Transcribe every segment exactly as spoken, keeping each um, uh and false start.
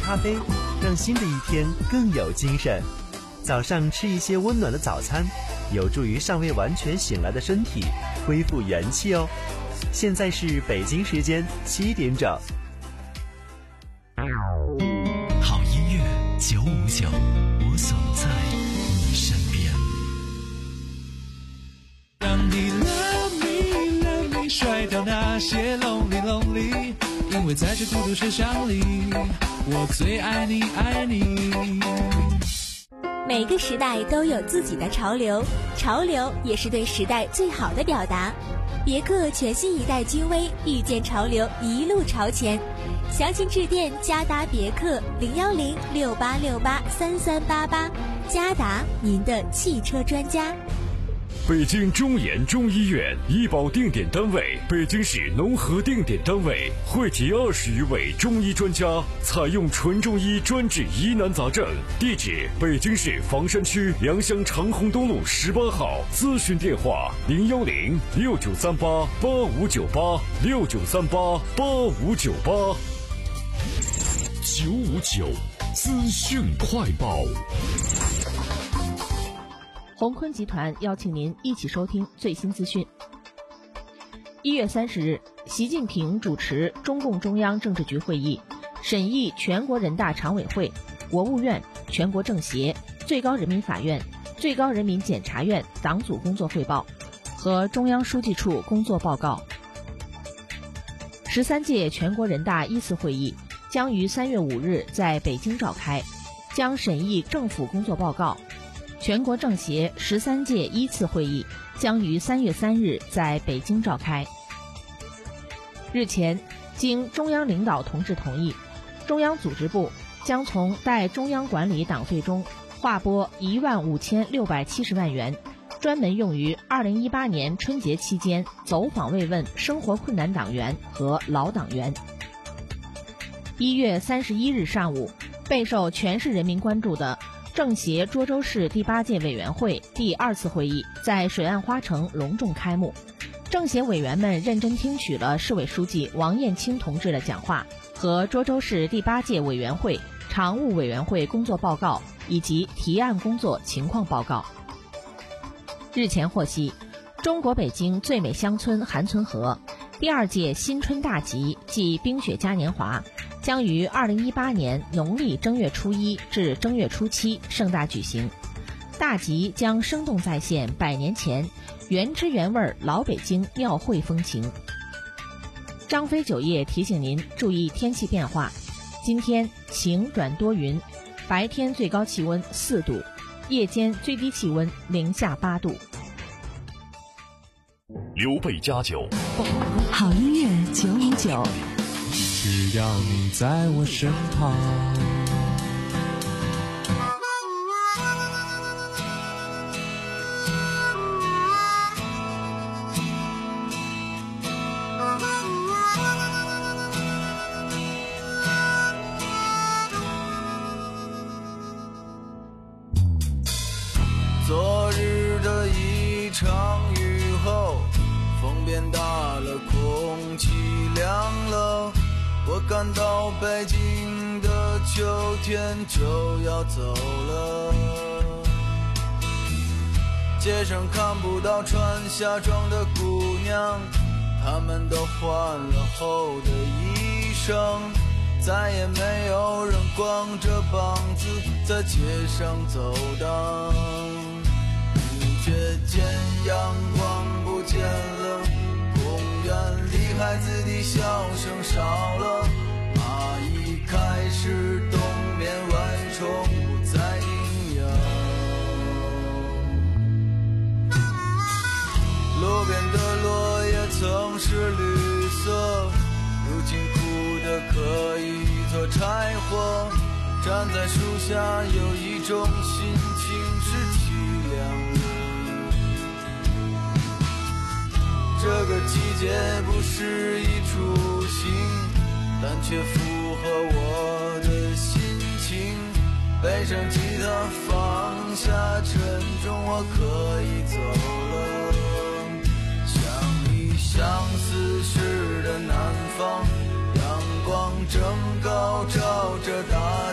咖啡，让新的一天更有精神。早上吃一些温暖的早餐，有助于尚未完全醒来的身体恢复元气哦。现在是北京时间七点整。 好音乐九五九，我总在你身边。 当你 love me love me 甩掉那些 lonely lonely， 因为在这孤独世上里，我最爱你爱你。 每个时代都有自己的潮流，潮流也是对时代最好的表达。别克全新一代君威遇见潮流，一路朝前。详情致电嘉达别克零幺零六八六八三三八八，嘉达您的汽车专家。 北京中研中医院医保定点单位，北京市农合定点单位，汇集二十余位中医专家，采用纯中医专治疑难杂症。地址：北京市房山区良乡长虹东路十八号。咨询电话：零幺零六九三八八五九八六九三八八五九八。九五九资讯快报。 鸿坤集团邀请您一起收听最新资讯。一月三十日，习近平主持中共中央政治局会议，审议全国人大常委会、国务院、全国政协、最高人民法院、最高人民检察院党组工作汇报和中央书记处工作报告。十三届全国人大一次会议将于三月五日在北京召开，将审议政府工作报告。全国政协十三届一次会议将于三月三日在北京召开。日前，经中央领导同志同意，中央组织部将从待中央管理党费中划拨一万五千六百七十万元，专门用于二零一八年春节期间走访慰问生活困难党员和老党员。一月三十一日上午，备受全市人民关注的政协涿州市第八届委员会第二次会议在水岸花城隆重开幕。政协委员们认真听取了市委书记王艳青同志的讲话和涿州市第八届委员会常务委员会工作报告以及提案工作情况报告。日前获悉，中国北京最美乡村韩村河第二届新春大集暨冰雪嘉年华将于二零一八年农历正月初一至正月初七盛大举行。大集将生动再现百年前原汁原味老北京庙会风情。张飞酒业提醒您注意天气变化，今天晴转多云，白天最高气温四度，夜间最低气温零下八度。 刘备佳酒， 好音乐九五九， 只要你在我身旁。 昨日的一场雨后，风变大了，空气凉了，我感到北京的秋天就要走了。街上看不到穿夏装的姑娘，她们都换了厚的衣裳，再也没有人光着膀子在街上走荡。不觉间阳光不见了，公园里孩子的笑声少了，蚂蚁开始冬眠，蚊虫不再叮咬。路边的落叶曾是绿色，如今枯的可以做柴火，站在树下有一种心情是凄凉的。这个季节不适宜出行，但却符合我的心情，背上吉他放下沉重，我可以走了。相依相思时的南方，阳光正高照着大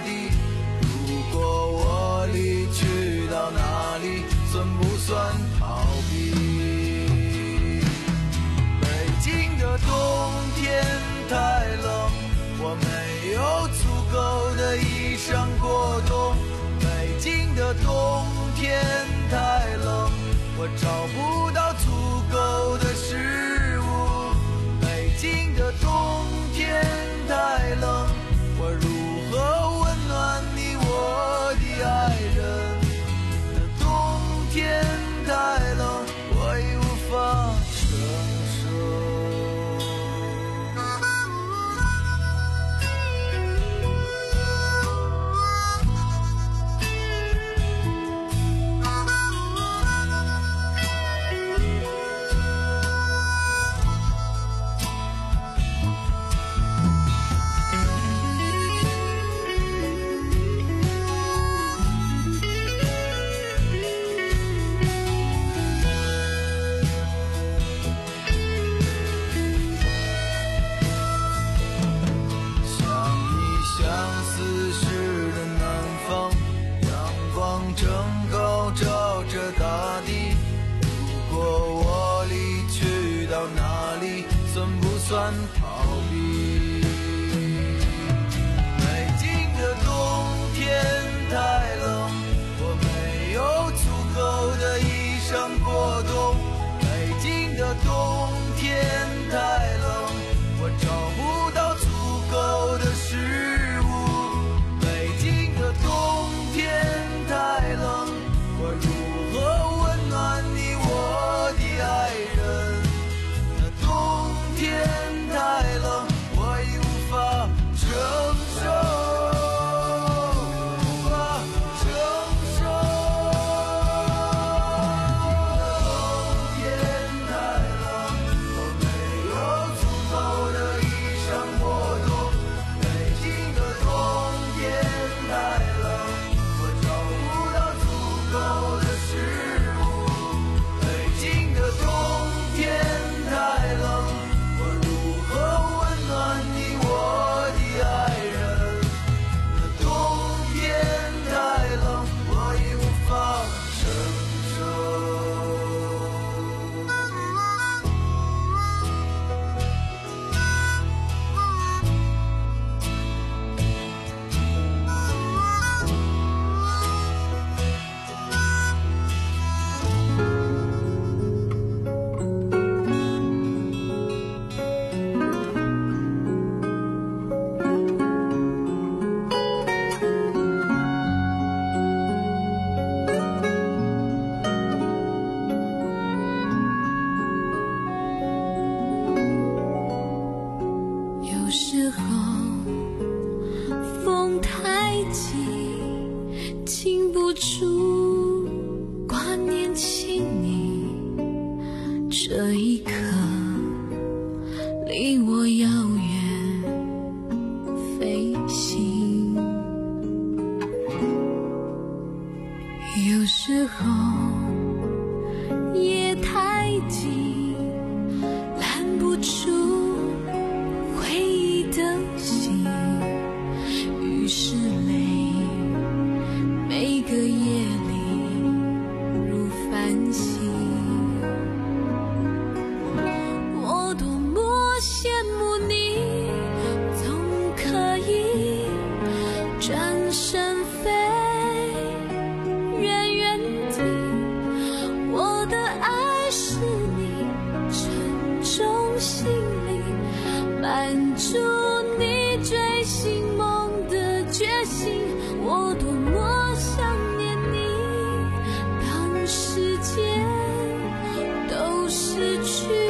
算逃避。北京的冬天太冷，我没有足够的衣裳过冬。北京的冬天太冷，我找不到足够的食物。北京的冬天太冷，我如何温暖你我的爱人？那冬天太冷，我已无法承受。算逃避。北京的冬天太冷，我没有足够的衣裳过冬。北京的冬天太冷，我找不到足够的食物。北京的冬天太冷，我如何温暖你我的爱人？那冬天太冷，我已无法承受。 这一刻离我遥远飞行，有时候夜太近，拦不住回忆的心，于是泪每个夜里如繁星。羡慕你总可以转身飞远远地，我的爱是你沉重心里满足你追寻梦的决心。我多么想念你，当时间都失去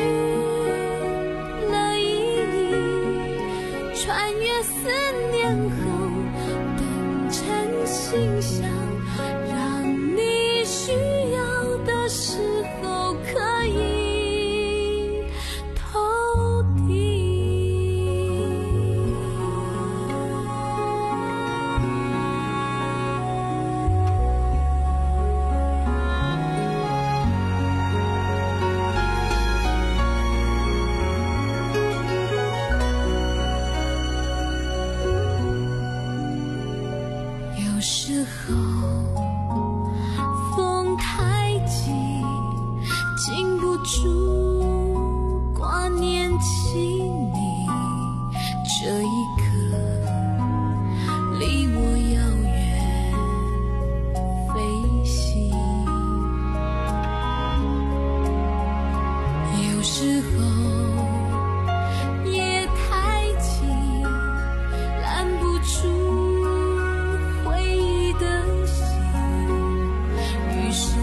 穿越思念后等成信箱，让你需要的时候可以投递。有时候风太急， 住挂念起你，这一刻离我遥远飞行。有时候夜太近，拦不住回忆的心，于是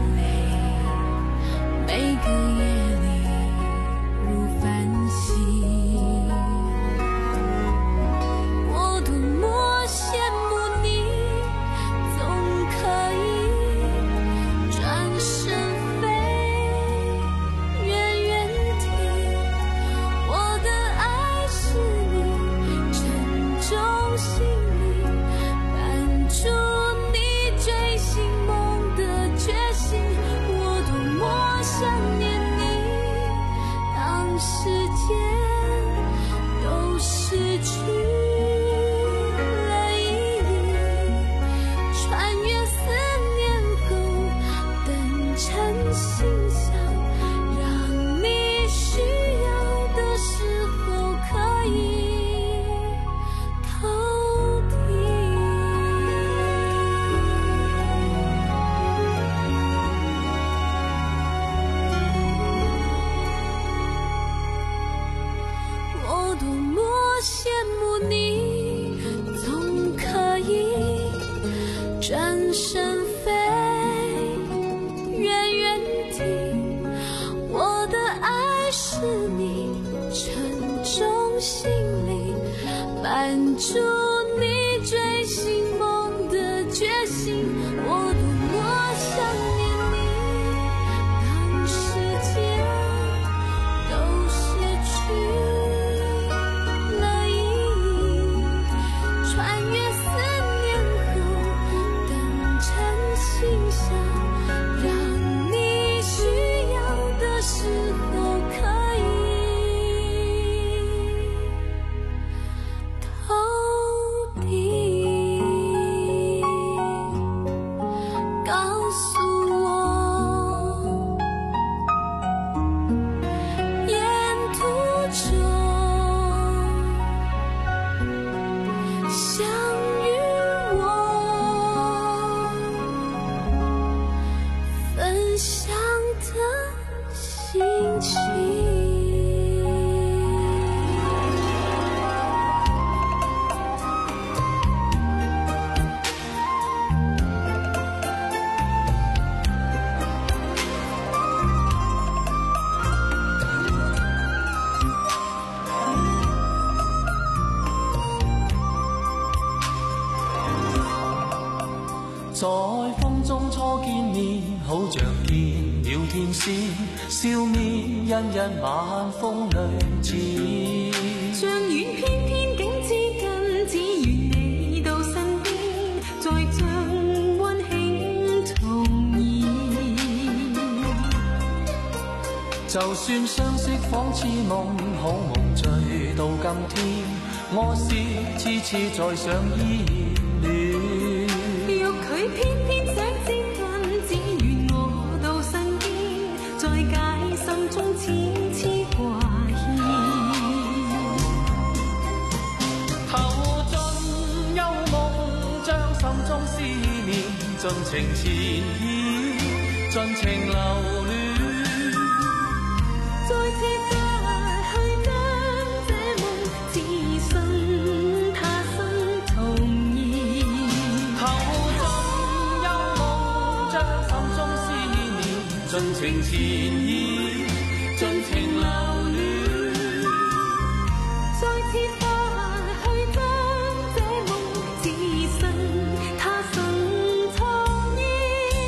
泪每个夜里如繁星。我多么羡慕你，总可以转身飞远远地。我的爱是你沉重行李，伴住你追寻梦的决心。我多么想念你，当时间都失去了意义，穿越思念后等成信箱，让你需要的时候可以投递。我多么羡慕你，总可以转身飞远远地。我的爱是你沉重行李，伴住你追寻梦的决心。我多么想念你，当时间都失去了意义，穿越思念后等成信箱，让你需要的时候可以投递。告诉我，沿途中相遇我分享的心情。 在風中初見面，好像見了天使，笑面欣欣晚風裏似。 像遠偏偏竟知近，只願你到身邊，再將溫馨重現。 就算相識仿似夢，好夢醉到今天，我是次次再想依然戀。 若佢偏偏想接近，只願我到身邊，再解心中痴痴掛牽。 投盡幽夢，將心中思念盡情纏意，盡情留戀。 再次發去將這夢自信他生重現。 投盡幽夢，將心中思念盡情纏意，盡情留戀。 再次發去將這夢自信他生重現。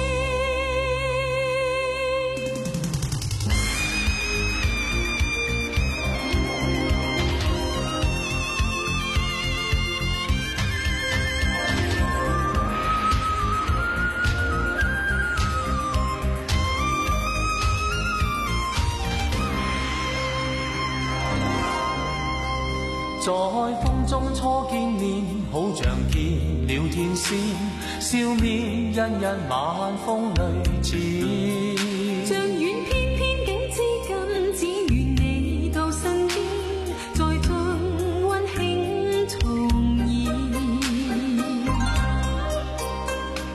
在風中初見面，好像見了天使，笑面欣欣晚風裏似。 像遠偏偏竟知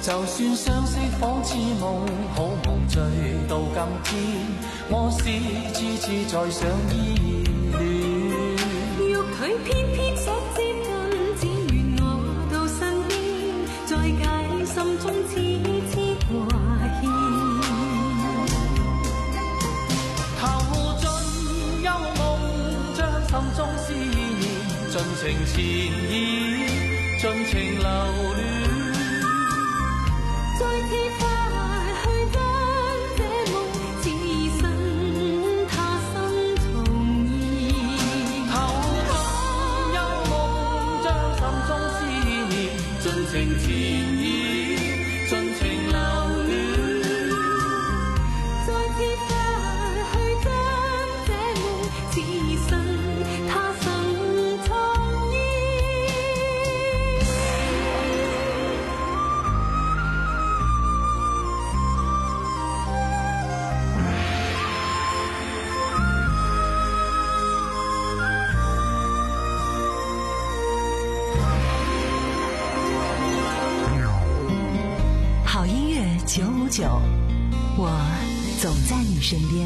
就算相識仿似夢，好夢醉到今天，我是次次在想依戀。 欲佢偏偏想接近，只願我到身邊，再解心中痴痴掛牽。 投進幽夢，將心中思念盡情纏意，盡情留戀。 再次快去將這夢似信他心同意。 投進幽夢，將心中思念盡情纏意，盡情留戀。 再次快去將這夢似信他心同意。 好音乐九五九，我总在你身边。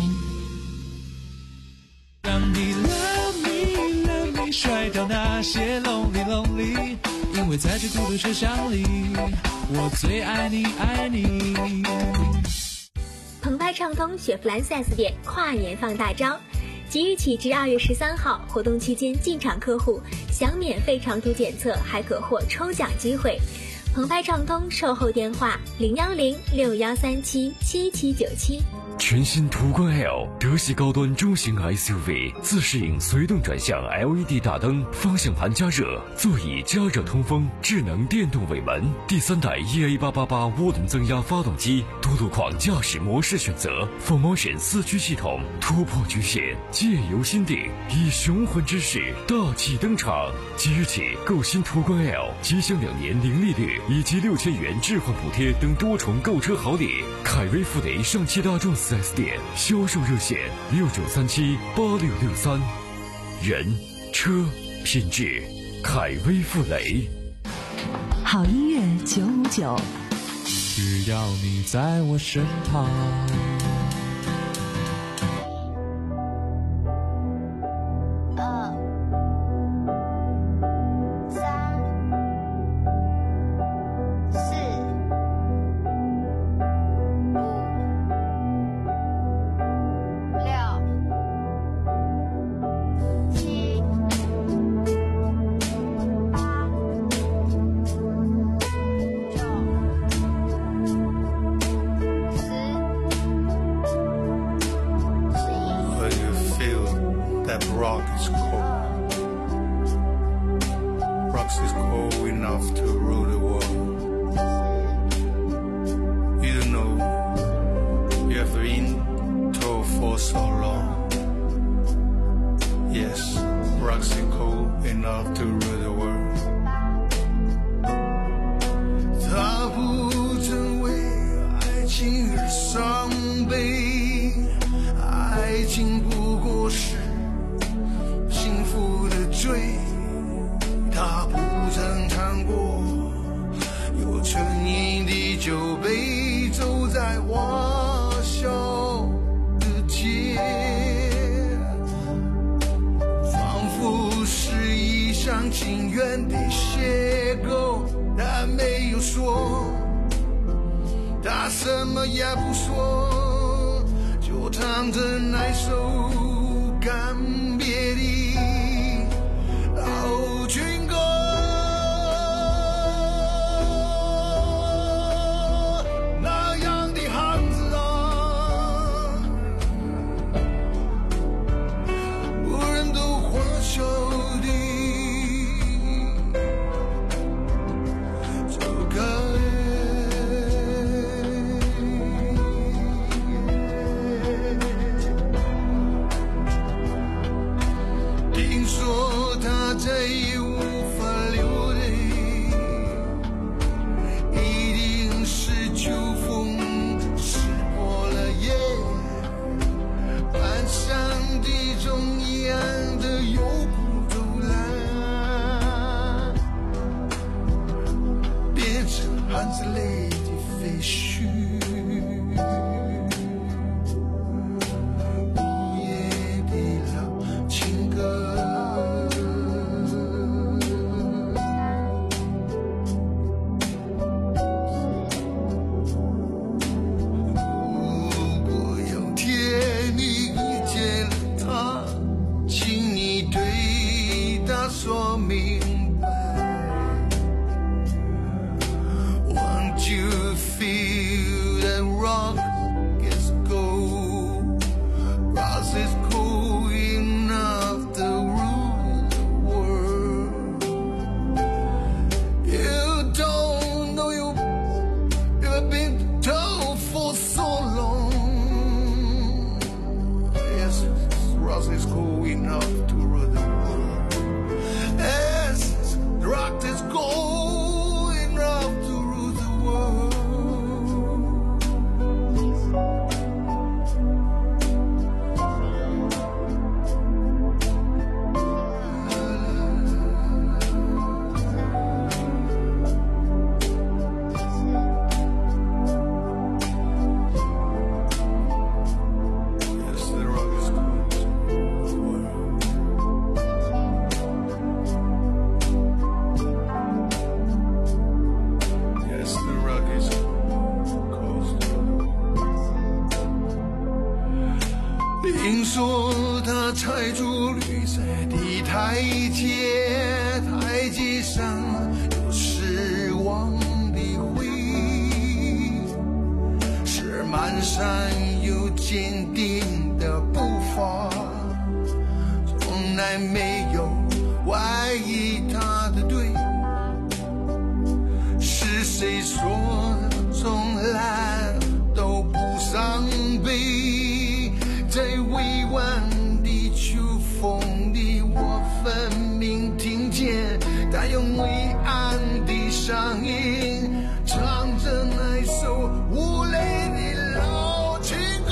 让你 love me love me 甩掉那些 lonely lonely， 因为在这孤独车厢里，我最爱你爱你。 澎湃畅通雪佛兰 四 S 店跨年放大招，即日起至二月十三号，活动期间进场客户享免费长途检测，还可获抽奖机会。澎湃畅通售后电话零幺零六幺三七七七九七。 全新途观 L 德系高端中型 S U V， 自适应随动转向 L E D 大灯，方向盘加热，座椅加热通风，智能电动尾门，第三代 E A 八八八 涡轮增压发动机，多路况驾驶模式选择 ，four motion 四驱系统，突破局限，借由心定，以雄浑之势大气登场。即日起购新途观 L， 即享两年零利率以及六千元置换补贴等多重购车好礼。凯威富雷上汽大众四 S 店销售热线六九三七八六六三，人车品质，凯威富雷。 好音乐九五九， 只要你在我身旁。 Rock is cold. Rock is cold enough to rule the world. You don't know you have been told for so long. Yes, rock is cold enough to rule the world. 它不曾为爱情而伤悲，爱情不过是幸福的罪，他不曾尝过有成瘾的酒杯，走在花笑的街，仿佛是一厢情愿的邂逅，但没有说，他什么也不说，就唱着那首干瘪的老军歌，那样的汉子啊，不人都活笑的走开。听说他再也无法流泪，一定是秋风识破了夜，半山地中一样的有股走来，变成汉子泪的 enough to rule the world. Yes, the rock that's gold enough to rule the world.听说他踩住绿色的台阶，台阶上有失望的回忆，是蹒跚又坚定的步伐，从来没有怀疑他的对。是谁说的从来都不伤悲？在委婉的秋风里，我分明听见他用伟岸的声音唱着那首无泪的老情歌。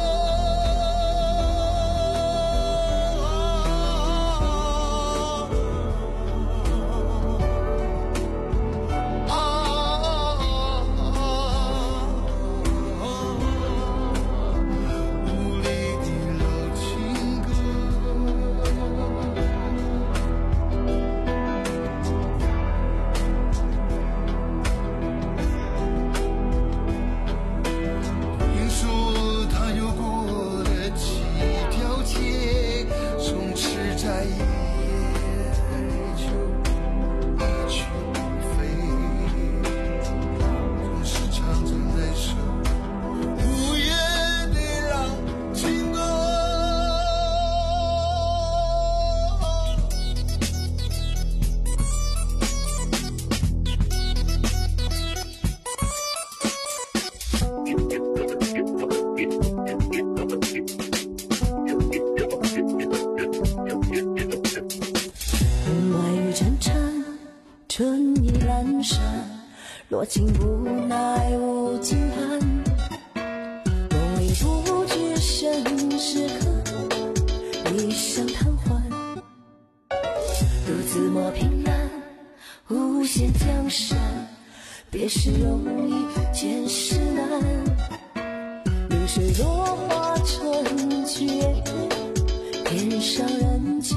落尽无奈无尽寒，梦里不觉生时刻一声叹唤，独自磨平南无限江山，别时容易见时难，流水落花春绝，天上人间，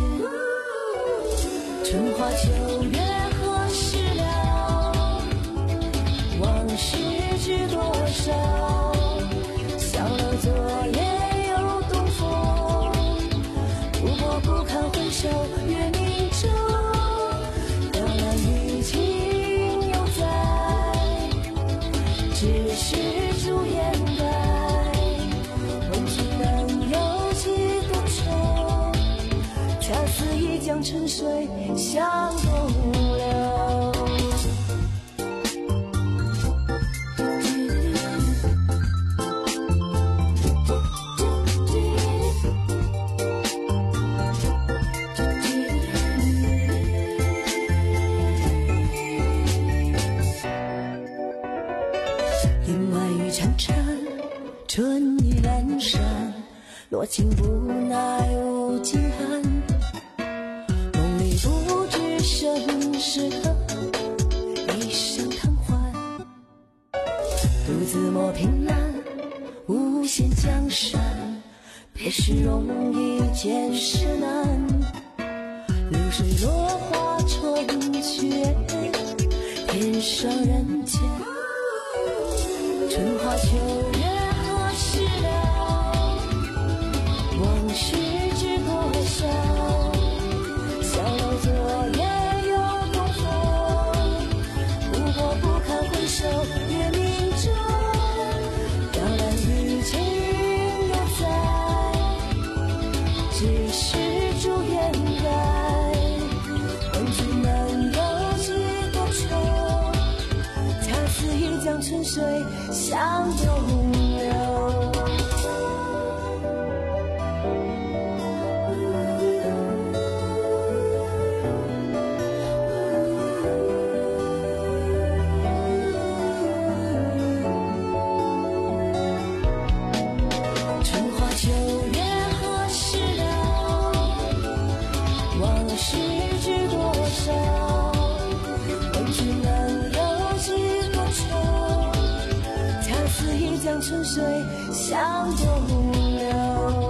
春花秋月何时了，往事知多少，小楼昨夜又东风，不过不堪回首月明中，雕栏玉镜犹在，只是朱颜改，问君能有几多愁，恰似一江春水向东流。春意阑珊，落尽无奈无尽寒，梦里不知生是何，一声叹唤，独自磨平南无限江山，别时容易见时难，流水落花春绝，天上人间，春花秋月是了，往事知多少，小楼昨夜又东风，不过不堪回首月明中，雕栏玉镜犹在，只是朱颜改，问君能有几多愁，恰似一江春水向东流。 沉睡，像座洪流。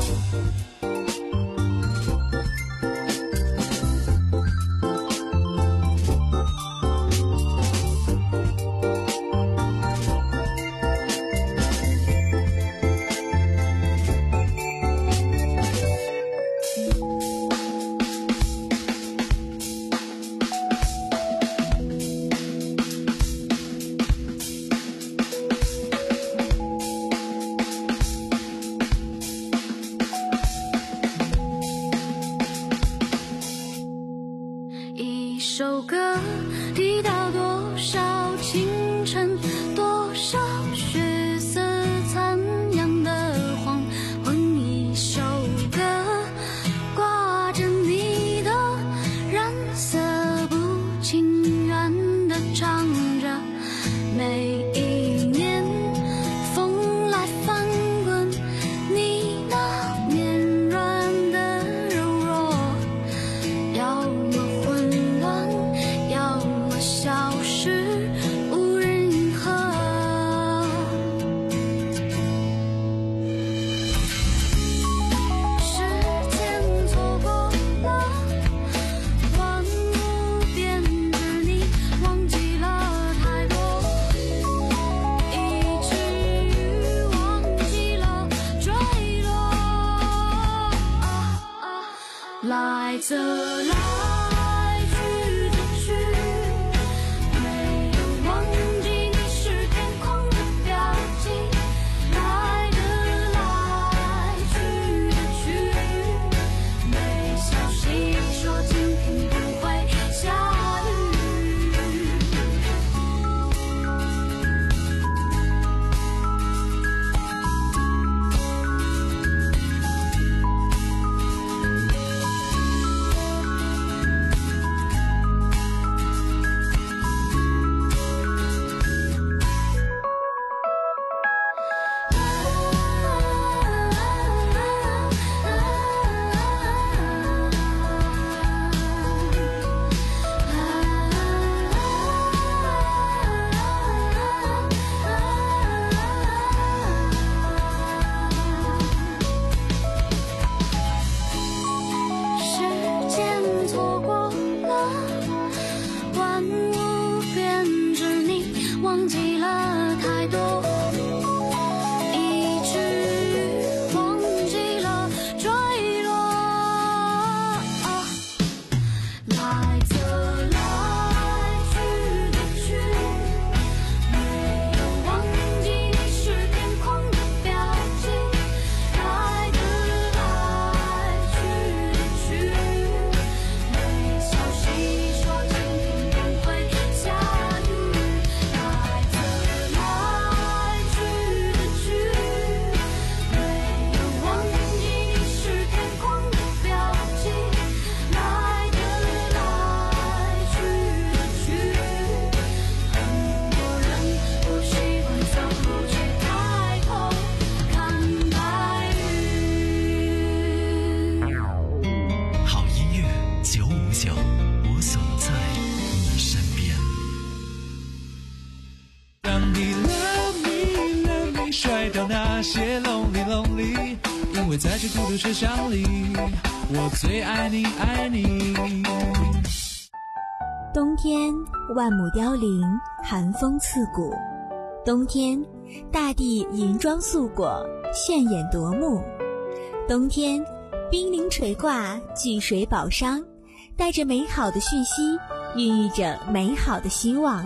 一首歌抵到多少清晨，多少血色残阳的黄昏。一首歌挂着你的染色，不情愿地唱着。每一年风来翻滚，你那绵软的柔弱，要么混乱，要么消失无人应和。时间错过了，万物变着你，忘记了太多，以至于忘记了坠落。来则来，去则去，没有忘记你是天空的标记。来的来，去的去，没消息说今天不会下雨。时间错过了，万物变着你，忘记了太多，以至于忘记了坠落。来则来，去的去，没有忘记你是天空的标记。来的来，去的去，没消息说今天不会下雨。来则来，去的去，没有忘记你是天空的标记。来的来，去的去，很多人不习惯走路去抬头看白云。 好音乐九五九，我总在你身边。 让你 love me love me 甩掉那些 lonely lonely， 因为在这孤独车厢里，我最爱你爱你。 冬天万亩凋零，寒风刺骨。冬天大地银装素裹，炫眼夺目。冬天冰凌垂挂，巨水宝商，带着美好的讯息，孕育着美好的希望。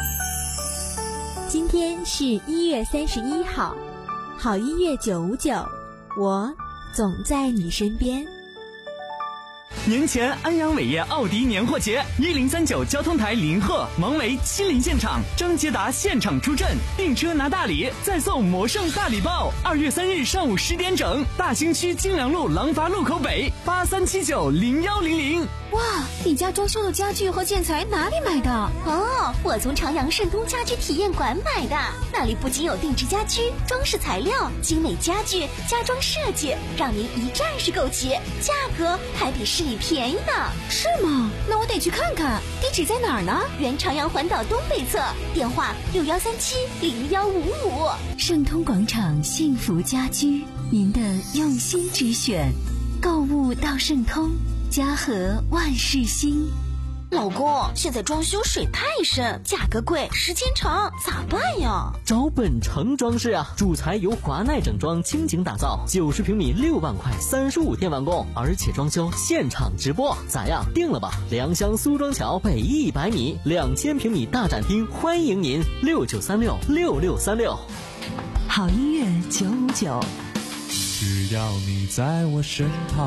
今天是一月三十一号，好音乐九五九，我总在你身边。 年前安阳伟业奥迪年货节，一零三九交通台林鹤、王维亲临现场，张捷达现场出阵，订车拿大礼，再送魔圣大礼包。二月三日上午十点整，大兴区金良路廊坊路口北八三七九零幺零零。 哇，你家装修的家具和建材哪里买的？ 哦，我从长阳盛东家居体验馆买的，那里不仅有定制家居、装饰材料、精美家具、家装设计，让您一站式购齐，价格还比市里便宜的。 是吗？那我得去看看，地址在哪儿呢？ 原长阳环岛东北侧，电话六幺三七零幺五五。 盛通广场幸福家居，您的用心之选，购物到盛通，家和万事兴。 老公，现在装修水太深，价格贵，时间长，咋办呀？ 找本城装饰啊，主材由华奈整装倾情打造，九十平米六万块，三十五天完工，而且装修现场直播，咋样？定了吧？良乡苏庄桥北一百米，两千平米大展厅，欢迎您六九三六六六三六。 好音乐九五九， 只要你在我身旁。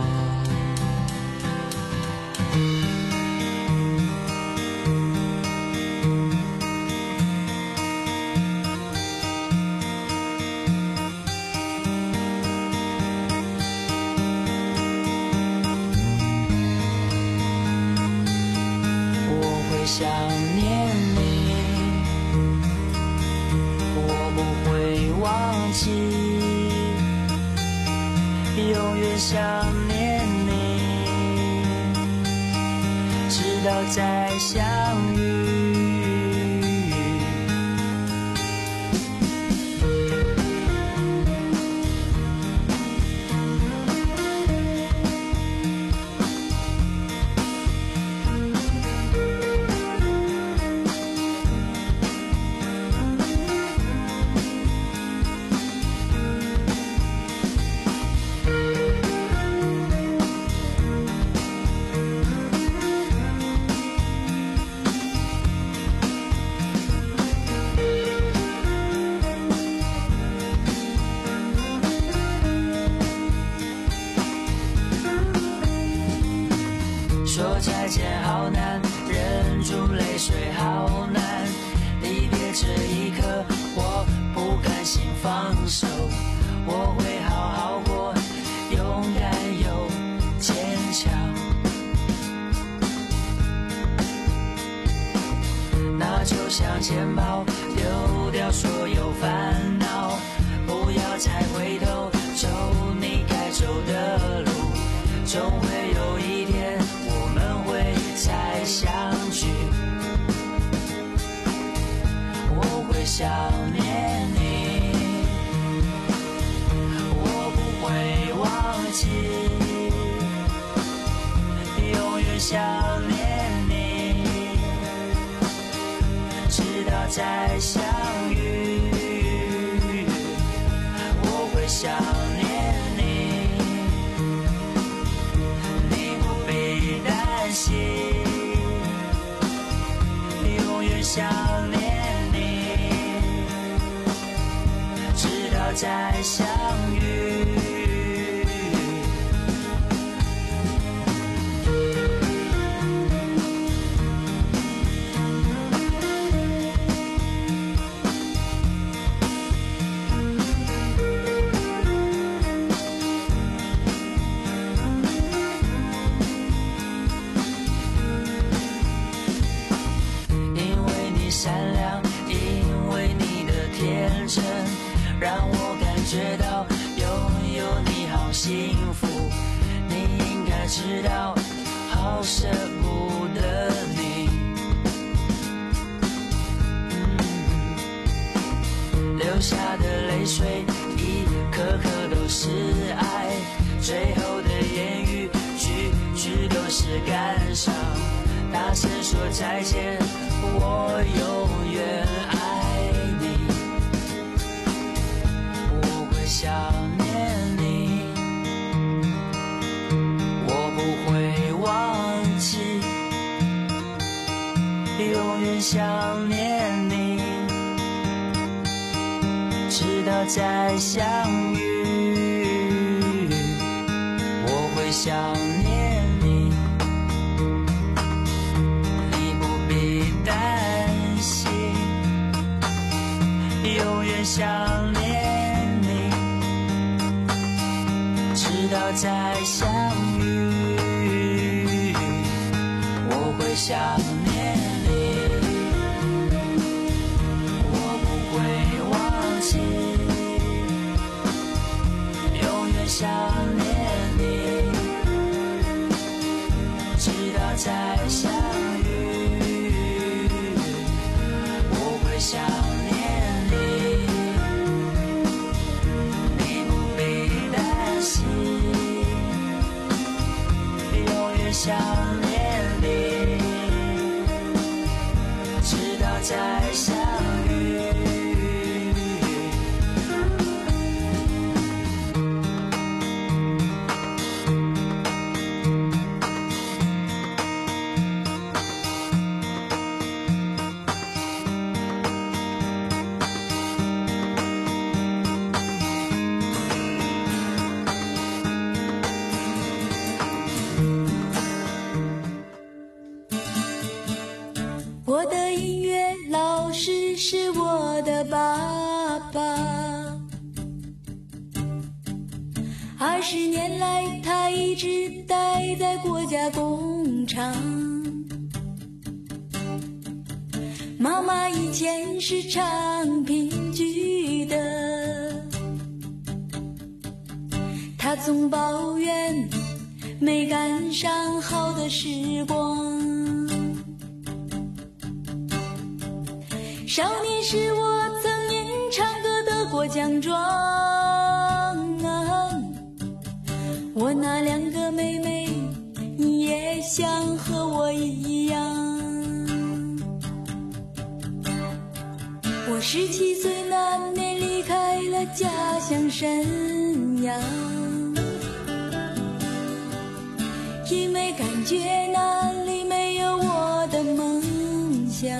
想念你，我不会忘记，永远想念你，直到再相遇。说再见好难，忍住泪水好难，离别这一刻我不甘心放手，我会好好过，勇敢又坚强。那就向前跑，丢掉所有烦恼，不要再回头，走你该走的路，总会有一天我们会再相聚。我会想念你，我不会忘记，永远想念你，直到再相遇。我会想念你，你不必担心，永远想念你，直到再相遇。善良，因为你的天真，让我感觉到拥有你好幸福。你应该知道，好舍不得你。嗯、流下的泪水，一颗颗都是爱，最后的言语，句句都是感伤。大声说再见，我永远爱你。我会想念你，我不会忘记，永远想念你，直到再相遇。我会想念你，担心，永远想念你，直到再相遇。我会想念你，我不会忘记，永远想念你， 会想念你，你不必担心，永远想念你，直到再相遇。 我的音乐老师是我的爸爸，二十年来他一直待在国家工厂。妈妈以前是唱评剧的，她总抱怨没赶上好的时光。少年时我曾因唱歌得过奖状啊，我那两个妹妹也想和我一样。我十七岁那年离开了家乡沈阳，因为感觉那里没有我的梦想。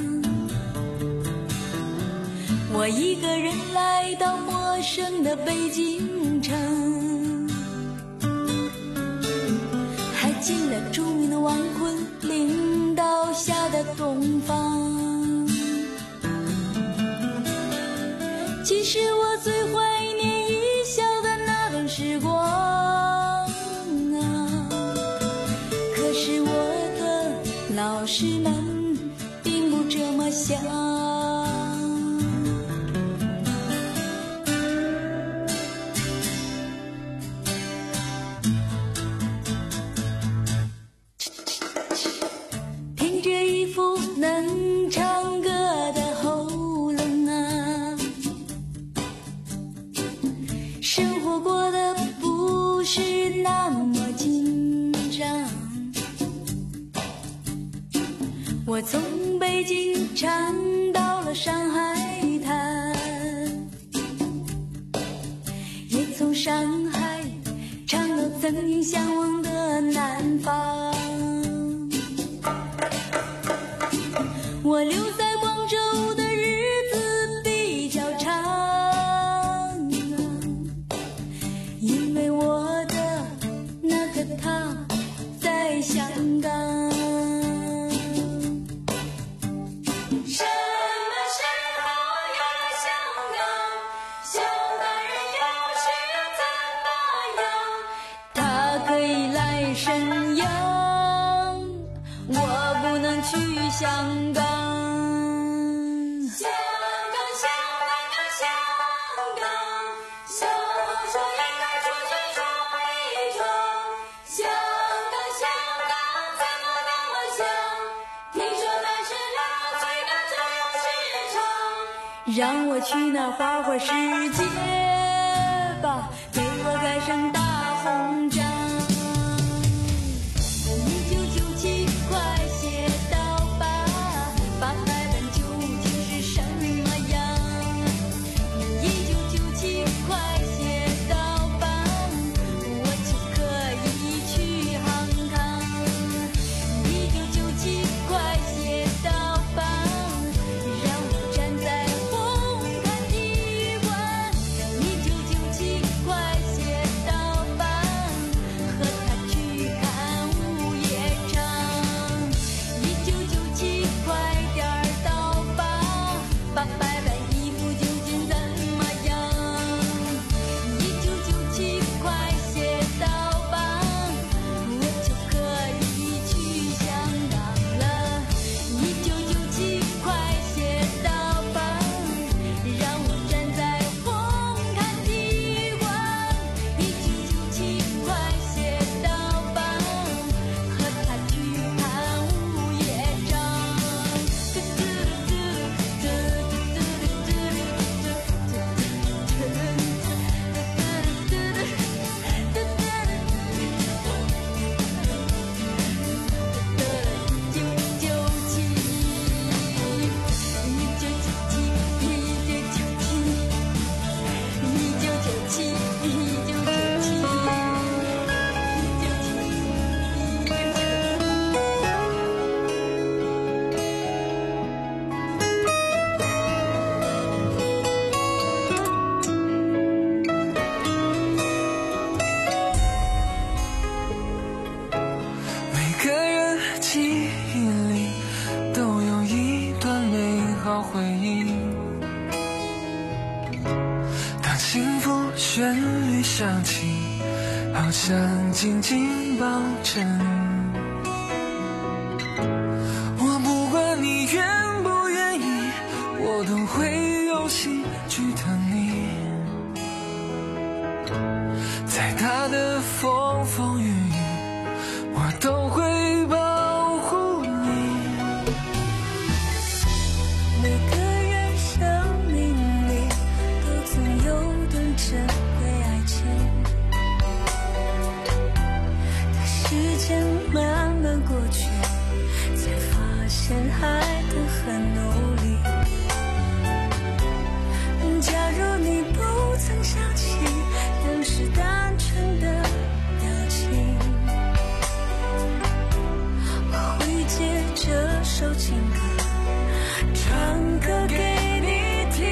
我一个人来到陌生的北京城，还进了著名的王昆领导下的东方。其实我最怀念一笑的那段时光啊，可是我的老师们并不这么想。能唱歌的喉咙啊，生活过得不是那么紧张。我从北京唱到了上海滩，也从上海唱到曾经向往的南方。我留在广州的日子比较长啊，因为我的那个他在香港。什么时候有了香港，香港人又是怎么样？他可以来沈阳，我不能去香港。让我去那花花世界吧，给我盖上大红章。一九九七快写到吧，把台湾究竟是什么样？一九九七快写到吧，我就可以去航港。一九九七快写到吧，让我站在快写到旋律响起，好像紧紧抱着你。我不管你愿不愿意，我都会用心去疼你。再大的风风雨雨，我都会保护你。 每个人生命里都曾有段珍贵爱情，但时间慢慢过去，才发现爱得很努力。假如你不曾想起当时单纯的表情，我会借这首情歌唱歌给你听。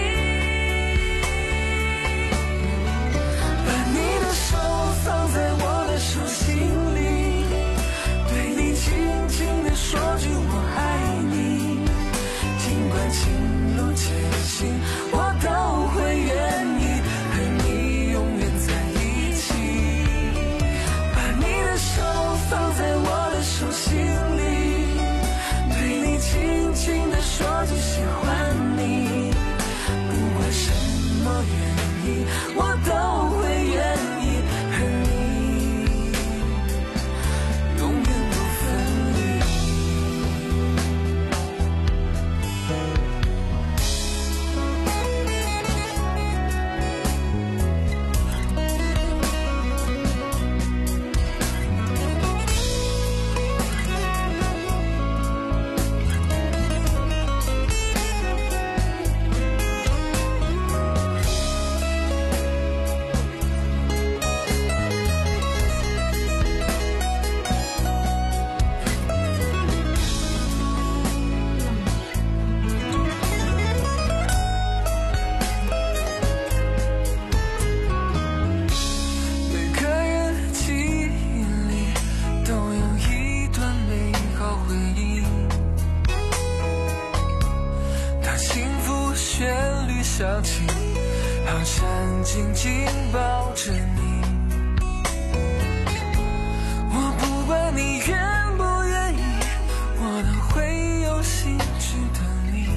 把你的手放在我的手心里，对你轻轻地说句我爱你。尽管情路艰辛，我都会愿意和你永远在一起。把你的手放在我的手心里，对你轻轻地说句喜欢你。不管什么原因，我都会愿意和你永远不分离。每个人记忆里都有一段美好回忆，当幸福旋律响起，好像紧紧抱着你。我不管你愿不愿意，我都会用心去等你。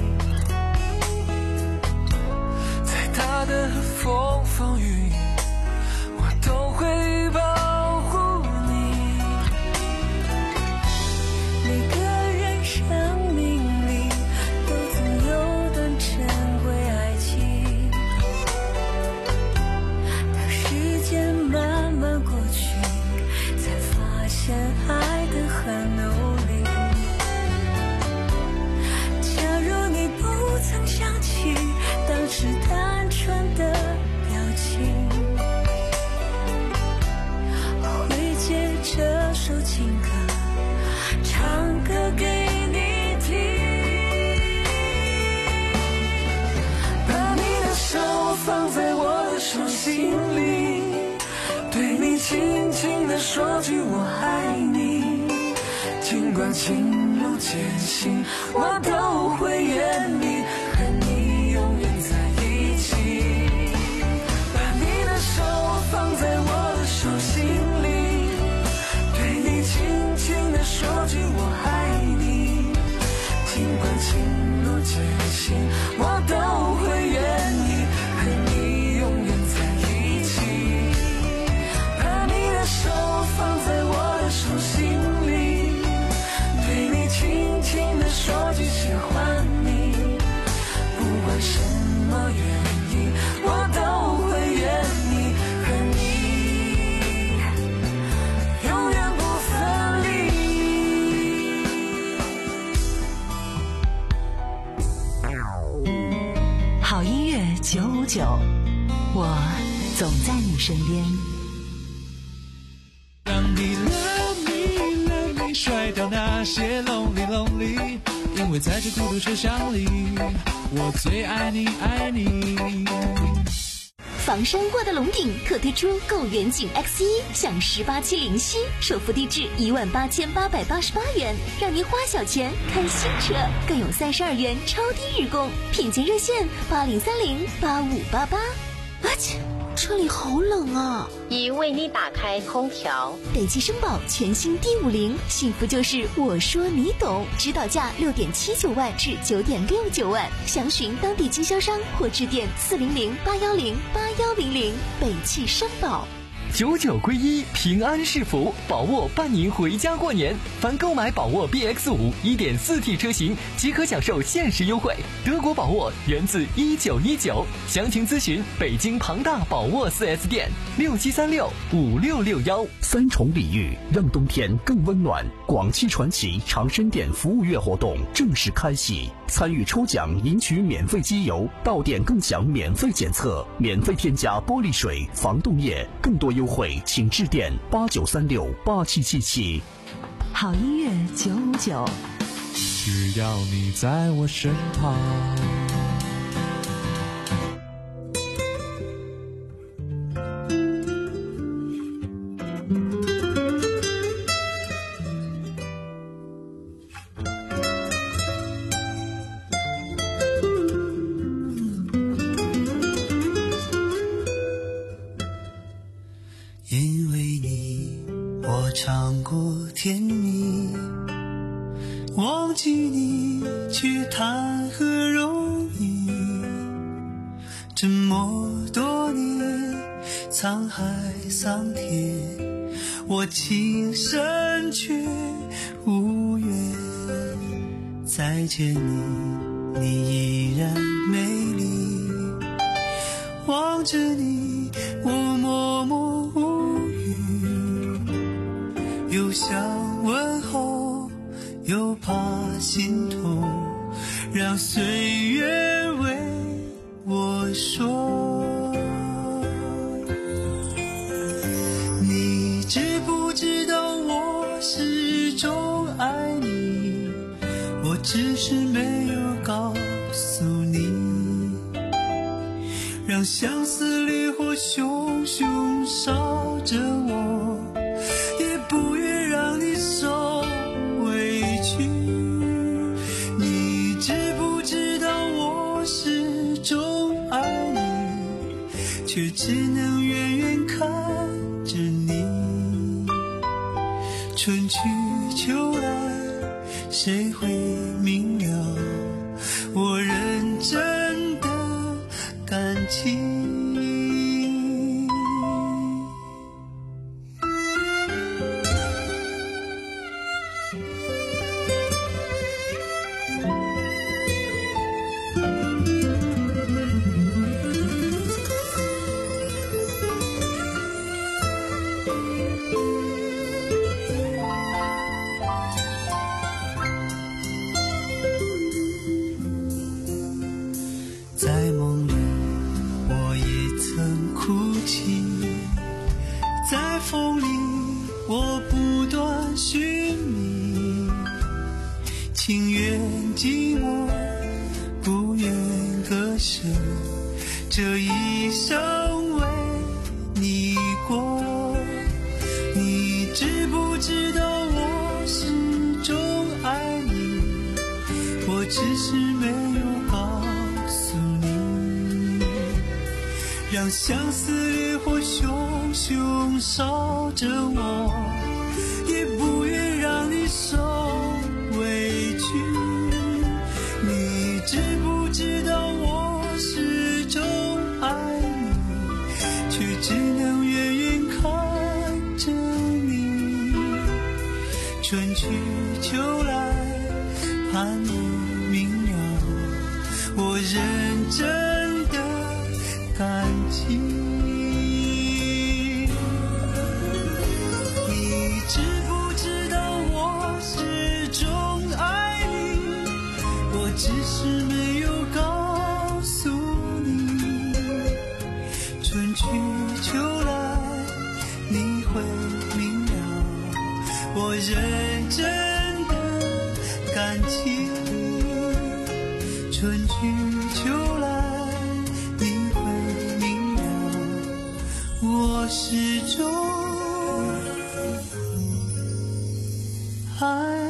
再大的风风雨雨，我都会保护你。每个人生命里都曾有段珍贵爱情，当时间慢慢过去，才发现爱得很努力。假如你不曾想起当时单纯的表情，会借这首情歌唱歌给你听。把你的手放在我的手心里，对你轻轻地说句我爱你。尽管情路艰辛，我都会愿意和你永远在一起。把你的手放在我的手心里，对你轻轻地说句我爱你。尽管情路艰辛，我都会愿意和你永远在一起。把你的手放在我的手心里，对你轻轻地说句喜欢你。不管什么原因，我都会愿意和你永远不分离。 好音乐九五九，我总在你身边。 让你 love me love me 甩掉那些 lonely lonely， 因为在这孤独车厢里，我最爱你爱你。 房山沃德龙顶特推出购远景 X 一 享十八期零息，首付低至一万八千八百八十八元，让您花小钱看新车，更有三十二元超低日供，品鉴热线八零三零八五八八。我去， 车里好冷啊！ 已为你打开空调。 北汽绅宝全新 D 五零，幸福就是我说你懂，指导价六点七九万至九点六九万，详询当地经销商或致电四零零八幺零八幺零零。北汽绅宝。 九九归一，平安是福，宝沃伴您回家过年。凡购买宝沃 B X 五 一点四 T 车型，即可享受限时优惠。德国宝沃源自一九一九，详情咨询北京庞大宝沃 四 S 店六七三六五六六幺。 三重礼遇，让冬天更温暖。广汽传祺长生店服务月活动正式开启，参与抽奖赢取免费机油，到店更享免费检测，免费添加玻璃水、防冻液，更多优惠请致电八九三六八七七七。 好音乐九五九， 只要你在我身旁。 因为你，我尝过甜蜜，忘记你却谈何容易。这么多年，沧海桑田，我情深却无缘再见你，你依然美丽。望着你，我默默无语，又想问候，又怕心痛，让岁月为我说。你知不知道我始终爱你，我只是没有告诉你，让相思烈火熊熊烧着我，也不愿让你受委屈。你知不知道我始终爱你，却只能远远看着你。春去秋来，谁会明了我认真的感情？在梦里我也曾哭泣，在风里我不断寻觅，情愿寂寞不愿割舍，这一生为你过。你知不知道我始终爱你，我只是没有告诉你，让相思烈火熊熊烧着我，也不愿让你受委屈。你知不知道我始终爱你，却只能远远看着你。春去秋来，盼你明了我认真的感情。你知不知道我始终爱你，我只是没有告诉你。春去秋来，你会明了我认真的感情。春去秋来，你会明了我始终爱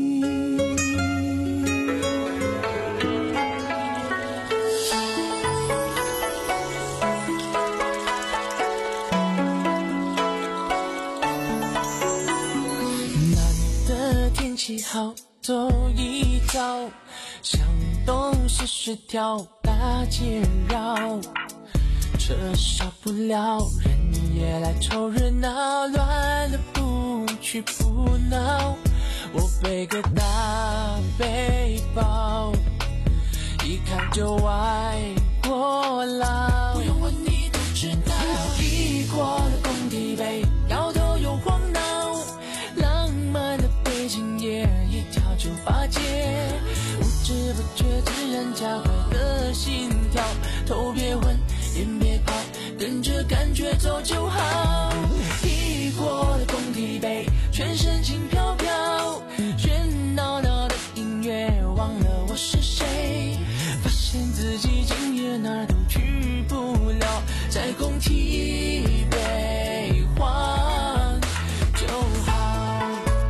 你。 走一遭，向东是十条大街绕，车少不了，人也来凑热闹，乱了不去不闹。我背个大背包，一看就外国佬，不用问你都知道。一过了工体北，摇头又晃脑，浪漫的北京夜，一跳就发街，不知不觉自然加快了心跳，头别昏，眼别跑，跟着感觉走就好。一过了工体北，全身轻飘飘，喧闹闹的音乐，忘了我是谁，发现自己今夜哪儿都去不了，在工体北晃就好。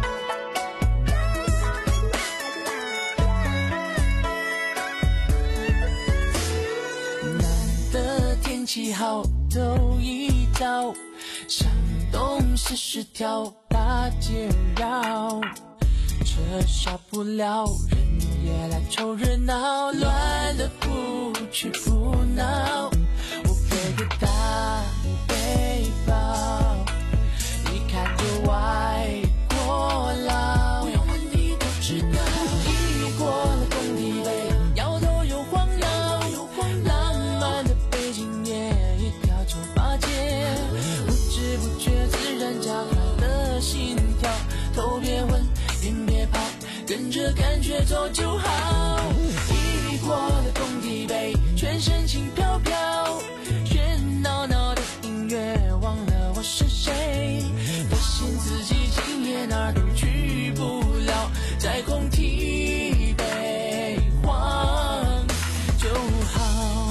难得天气好，走一遭，向东是十条大街绕，车少不了，人也来凑热闹，乱了不去不闹。我背个大背包，一看就外国佬，不用问你都知道。一过了工体北，摇头又晃脑，浪漫的北京夜，一跳就发街，不知不觉自然加快了心跳，头别昏，眼别跑，跟着感觉走就好。一过了工体北，全身轻飘飘，喧闹闹的音乐，忘了我是谁，发现自己今夜哪儿都去不了，在工体北晃就好。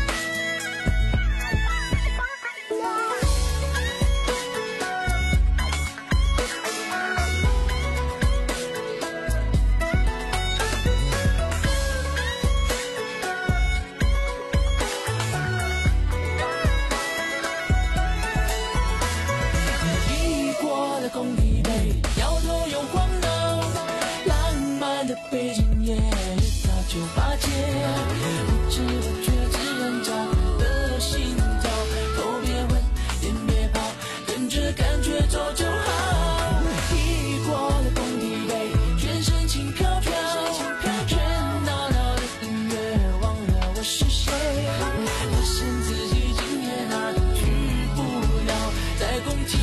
工体北，摇头又晃脑，浪漫的北京夜，一跳就发街，不知不觉自然加快了心跳，头别昏，眼别跑，跟着感觉走就好。一过了工体北，全身轻飘飘，喧闹闹的音乐，忘了我是谁，发现自己今夜哪儿都去不了，在工体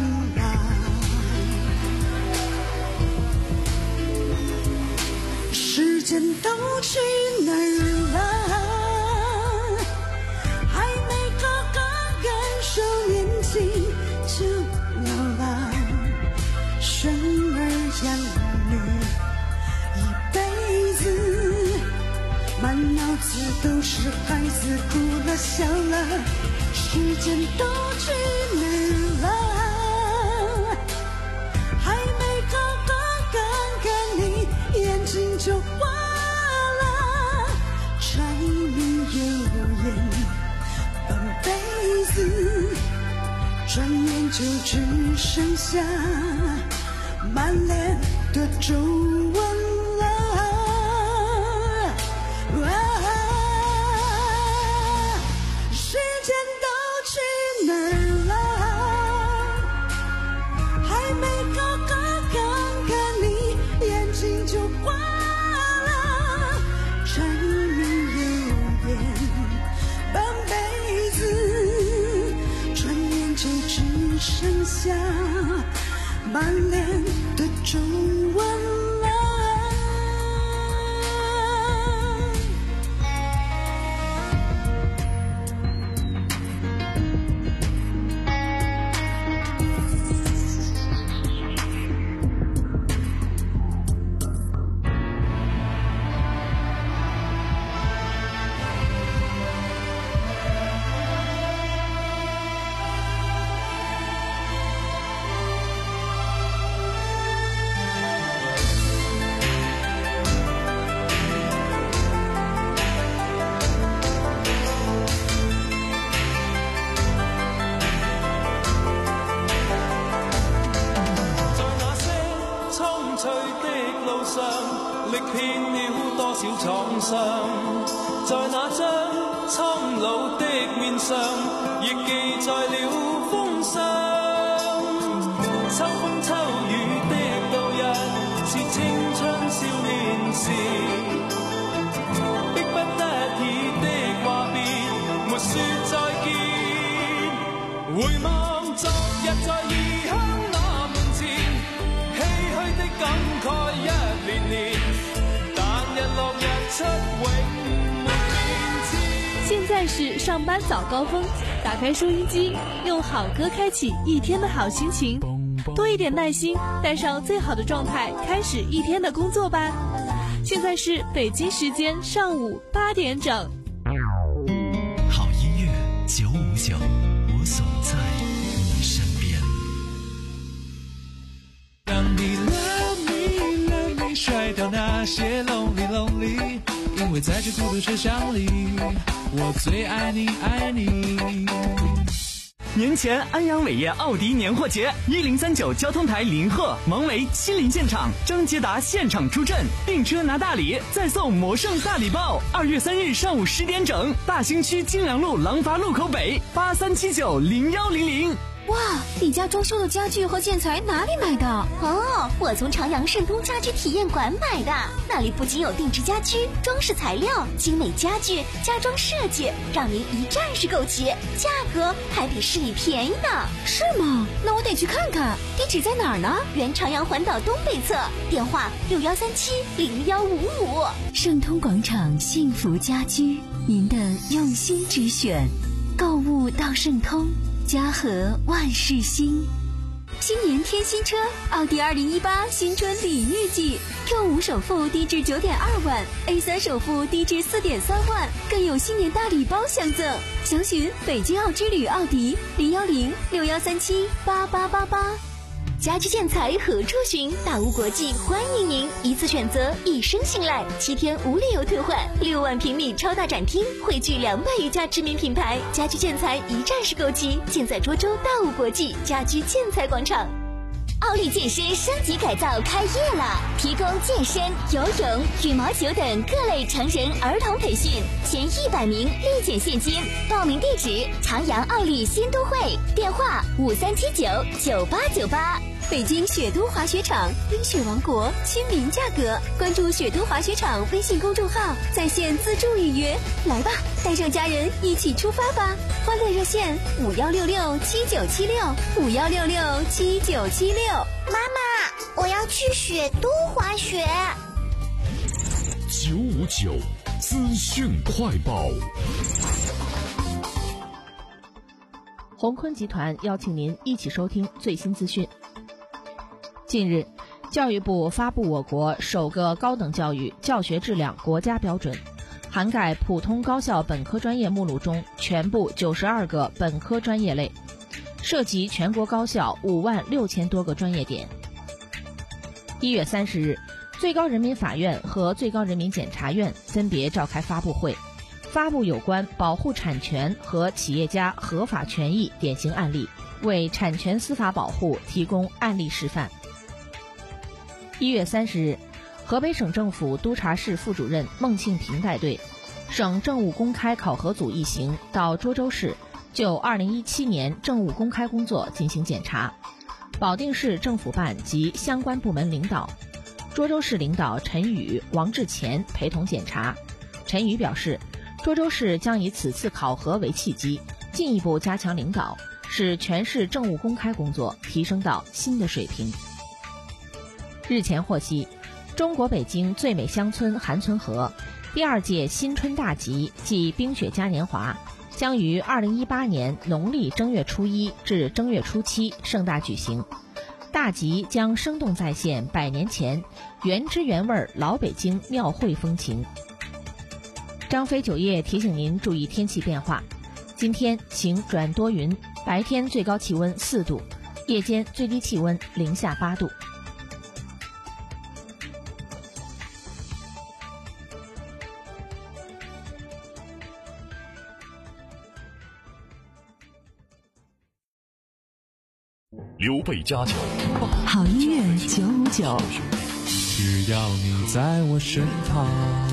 是时间都去哪儿了？还没好好感受年轻就老了。生儿养女一辈子，满脑子都是孩子哭了笑了。时间都去哪儿了？还没好好看看你，眼睛就花了。柴米油盐半辈子，转眼就只剩下满脸的皱纹了。啊，时间都去哪儿了？还没好好看看你，眼睛就花了。柴米油盐半辈子，转眼就只剩下满脸的皱纹了。 历遍了多少創傷，在那張蒼老的面上，亦記載了風霜。秋風秋雨的度日，是青春少年時，迫不得已的話別，沒說再見。回望昨日在異鄉那門前，唏噓的感慨一年年。 现在是上班早高峰，打开收音机，用好歌开启一天的好心情，多一点耐心，带上最好的状态，开始一天的工作吧。现在是北京时间上午八点整。 好音乐九五九，我总在你身边。 让你 love me love me， 甩掉那些 lonely lonely， 因为在这孤独车厢里，我最爱你爱你。 年前安阳伟业奥迪年货节，一零三九交通台临贺王维亲临现场，张捷达现场出阵，订车拿大礼，再送魔圣大礼包。二月三日上午十点整，大兴区金良路廊坊路口北八三七九零幺零零。 哇，你家装修的家具和建材哪里买的？ 哦，我从长阳盛通家居体验馆买的，那里不仅有定制家居、装饰材料、精美家具、家装设计，让您一站式购齐，价格还比市里便宜呢。 是吗？那我得去看看。地址在哪儿呢？ 原长阳环岛东北侧，电话六幺三七零幺五五。 盛通广场幸福家居，您的用心之选，购物到盛通。家和万事兴， 新年添新车，奥迪二零一八新春礼遇季 ，Q 五首付低至九点二万 ，A 三首付低至四点三万，更有新年大礼包相赠。详询北京奥之旅奥迪零幺零六幺三七八八八八。 家居建材何处寻？大屋国际欢迎您，一次选择，一生信赖，七天无理由退换，六万平米超大展厅，汇聚两百余家知名品牌，家居建材一站式购齐，尽在涿州大屋国际家居建材广场。奥利健身升级改造开业了，提供健身、游泳、羽毛球等各类成人儿童培训，前一百名立减现金。报名地址：长阳奥利新都会，电话五三七九九八九八。 北京雪都滑雪场，冰雪王国，亲民价格。关注雪都滑雪场微信公众号，在线自助预约。来吧，带上家人一起出发吧！欢乐热线五幺六六七九七六五幺六六七九七六。 妈妈，我要去雪都滑雪。 九五九资讯快报。 鸿坤集团邀请您一起收听最新资讯。近日，教育部发布我国首个高等教育教学质量国家标准，涵盖普通高校本科专业目录中全部九十二个本科专业类，涉及全国高校五万六千多个专业点。一月三十日，最高人民法院和最高人民检察院分别召开发布会，发布有关保护产权和企业家合法权益典型案例，为产权司法保护提供案例示范。一月三十日，河北省政府督察室副主任孟庆平带队，省政务公开考核组一行到涿州市就二零一七年政务公开工作进行检查，保定市政府办及相关部门领导、涿州市领导陈宇、王志前陪同检查。陈宇表示，涿州市将以此次考核为契机，进一步加强领导，使全市政务公开工作提升到新的水平。日前获悉，中国北京最美乡村韩村河第二届新春大集暨冰雪嘉年华将于二零一八年农历正月初一至正月初七盛大举行。大集将生动再现百年前原汁原味老北京庙会风情。张飞酒业提醒您注意天气变化，今天晴转多云，白天最高气温四度，夜间最低气温零下八度。 刘备家酒， 好音乐九五九， 只要你在我身旁。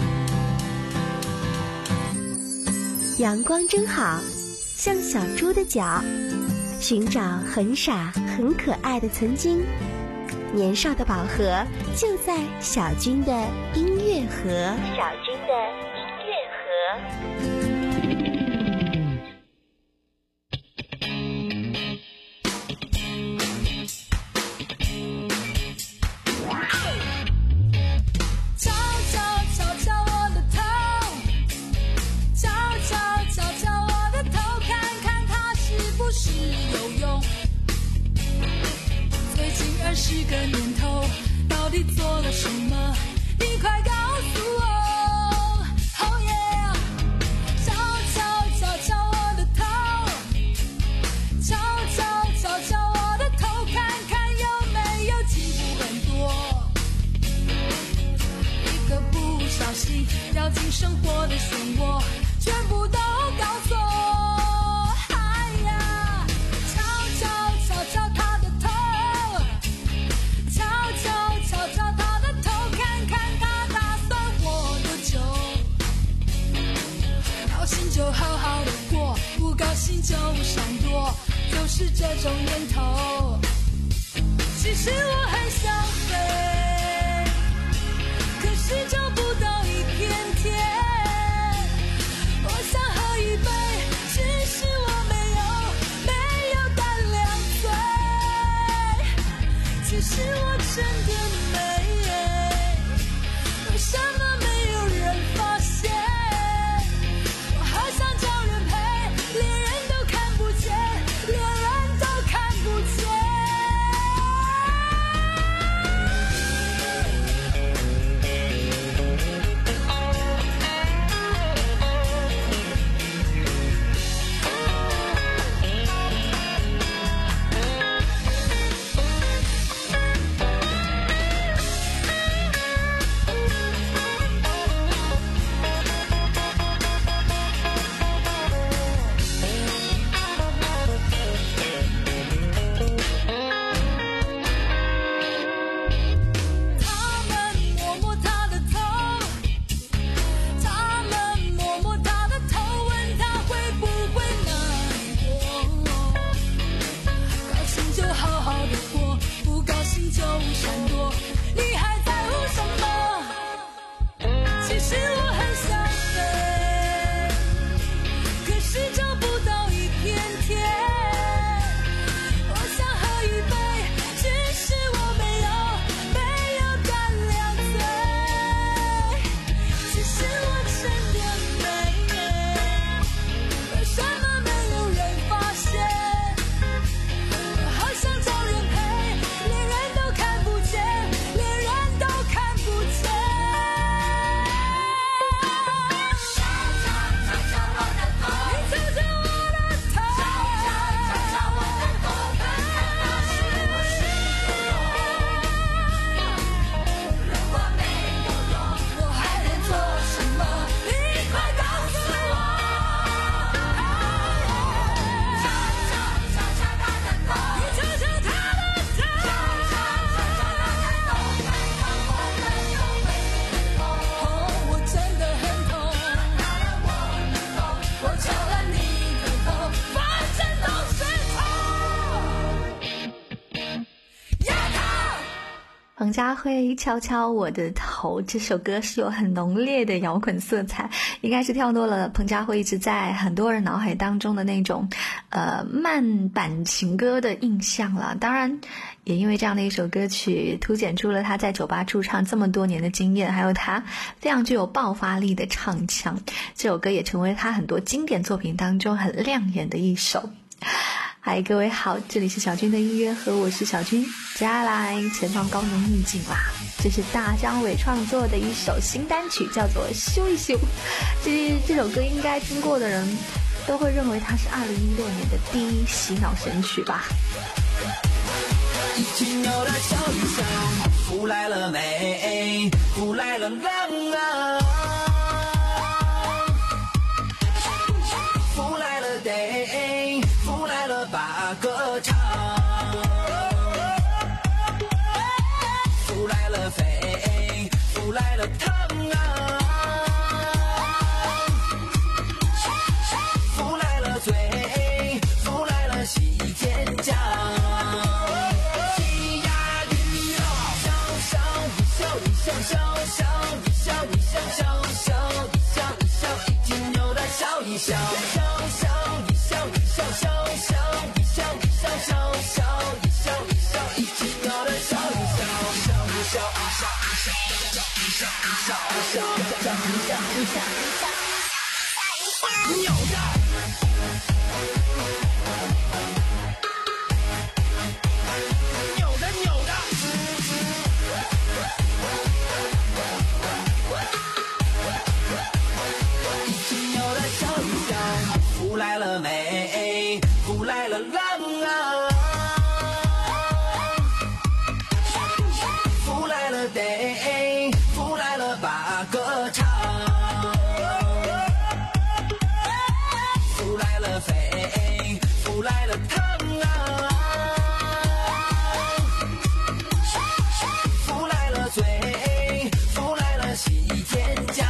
阳光真好，像小猪的脚，寻找很傻很可爱的曾经。年少的宝盒就在小军的音乐盒。小军的音乐盒。 十个年头，到底做了什么？你快告诉我。Oh yeah， 敲敲敲敲我的头，敲敲敲敲我的头，看看有没有进步很多。一个不小心掉进生活的漩涡，全部都搞错。就好好的过，不高兴就闪躲，就是这种念头。其实我很想飞，可是找不到一片天。我想喝一杯，只是我没有没有胆量醉。其实我真的美，为什么没有人发现？ 彭佳慧敲敲我的头，这首歌是有很浓烈的摇滚色彩，应该是跳脱了彭佳慧一直在很多人脑海当中的那种呃慢板情歌的印象了。当然也因为这样的一首歌曲凸显出了他在酒吧驻唱这么多年的经验，还有他非常具有爆发力的唱腔，这首歌也成为他很多经典作品当中很亮眼的一首。嗨，各位好，这里是小军的音乐盒，我是小军。接下来前方高能秘境啦，这是大张伟创作的一首新单曲，叫做修一修。这这首歌应该听过的人都会认为它是二零一六年的第一洗脑神曲吧。 一群牛的笑一笑，福来了没？福来了浪啊！福来了得，福来了把歌唱。福来了飞，福来了烫啊！福来了醉，福来了喜天降。笑笑笑一笑一笑笑笑一笑一笑，一听牛的笑一笑，笑笑一笑一笑笑笑一笑一笑笑笑一笑一笑，一听牛的笑一笑，笑一笑一笑一笑一笑一笑一笑一笑一笑一笑，牛的。福来了没？福来了浪啊！福来了得，福来了把歌唱。福来了飞，福来了烫啊！福来了醉，福来了喜天降。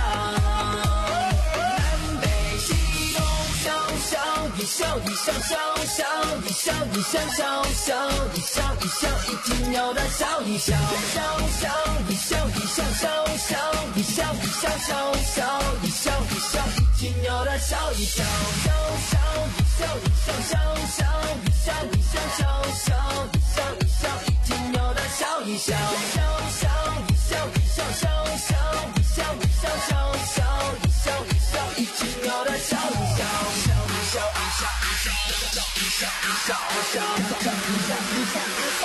一笑一笑笑笑一笑一笑笑笑一笑一笑，一听牛的笑一笑，笑笑一笑一笑笑笑一笑一笑笑笑一笑一笑，一听牛的笑一笑，笑笑一笑一笑笑笑一笑一笑笑笑一笑一笑，一听牛的笑一笑，笑笑一笑一笑笑笑一笑一笑笑笑一笑一笑，一听牛的笑一笑，笑一笑一笑。一笑一笑一笑一笑一笑一笑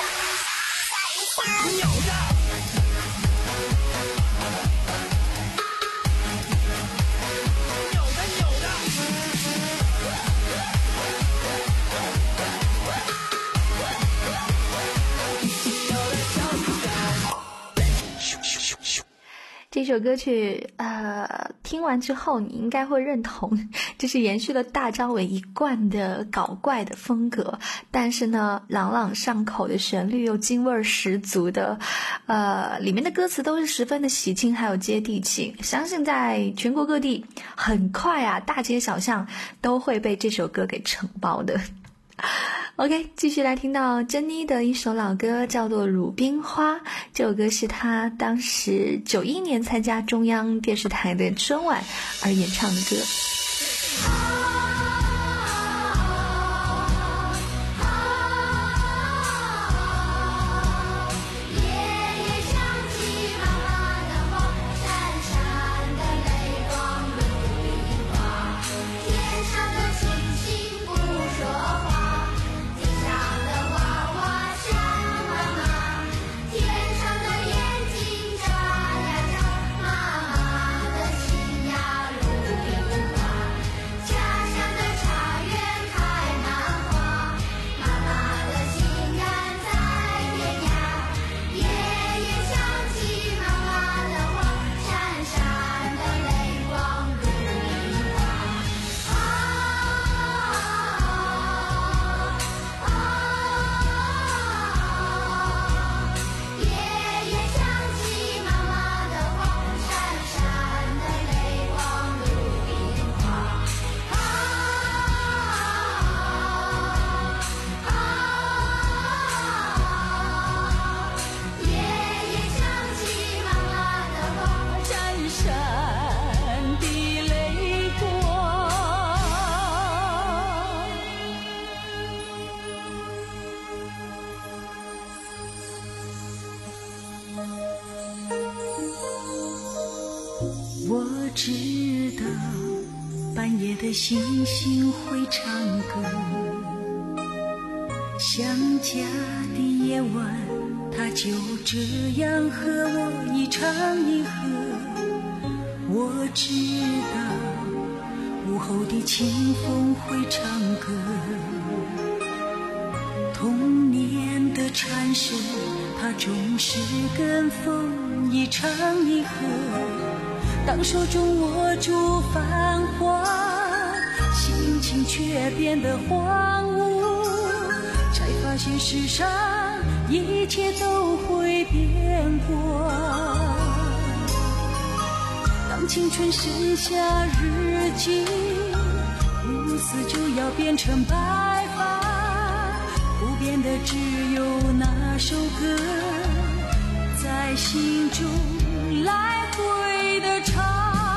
一笑，牛的。 这首歌曲呃，听完之后你应该会认同，这是延续了大张伟一贯的搞怪的风格，但是呢朗朗上口的旋律又京味十足的，呃，里面的歌词都是十分的喜庆还有接地气，相信在全国各地很快啊大街小巷都会被这首歌给承包的。OK， 继续来听到珍妮的一首老歌，叫做《鲁冰花》。这首歌是她当时九一年参加中央电视台的春晚而演唱的歌。 妈妈的心呀，鲁冰花。 知道半夜的星星会唱歌，想家的夜晚它就这样和我一唱一和。我知道午后的清风会唱歌，童年的蝉声它总是跟风一唱一和。当手中握住繁华，心情却变得荒芜，才发现世上一切都会变过。当青春剩下日记，乌丝就要变成白发，不变的只有那首歌在心中来回的唱。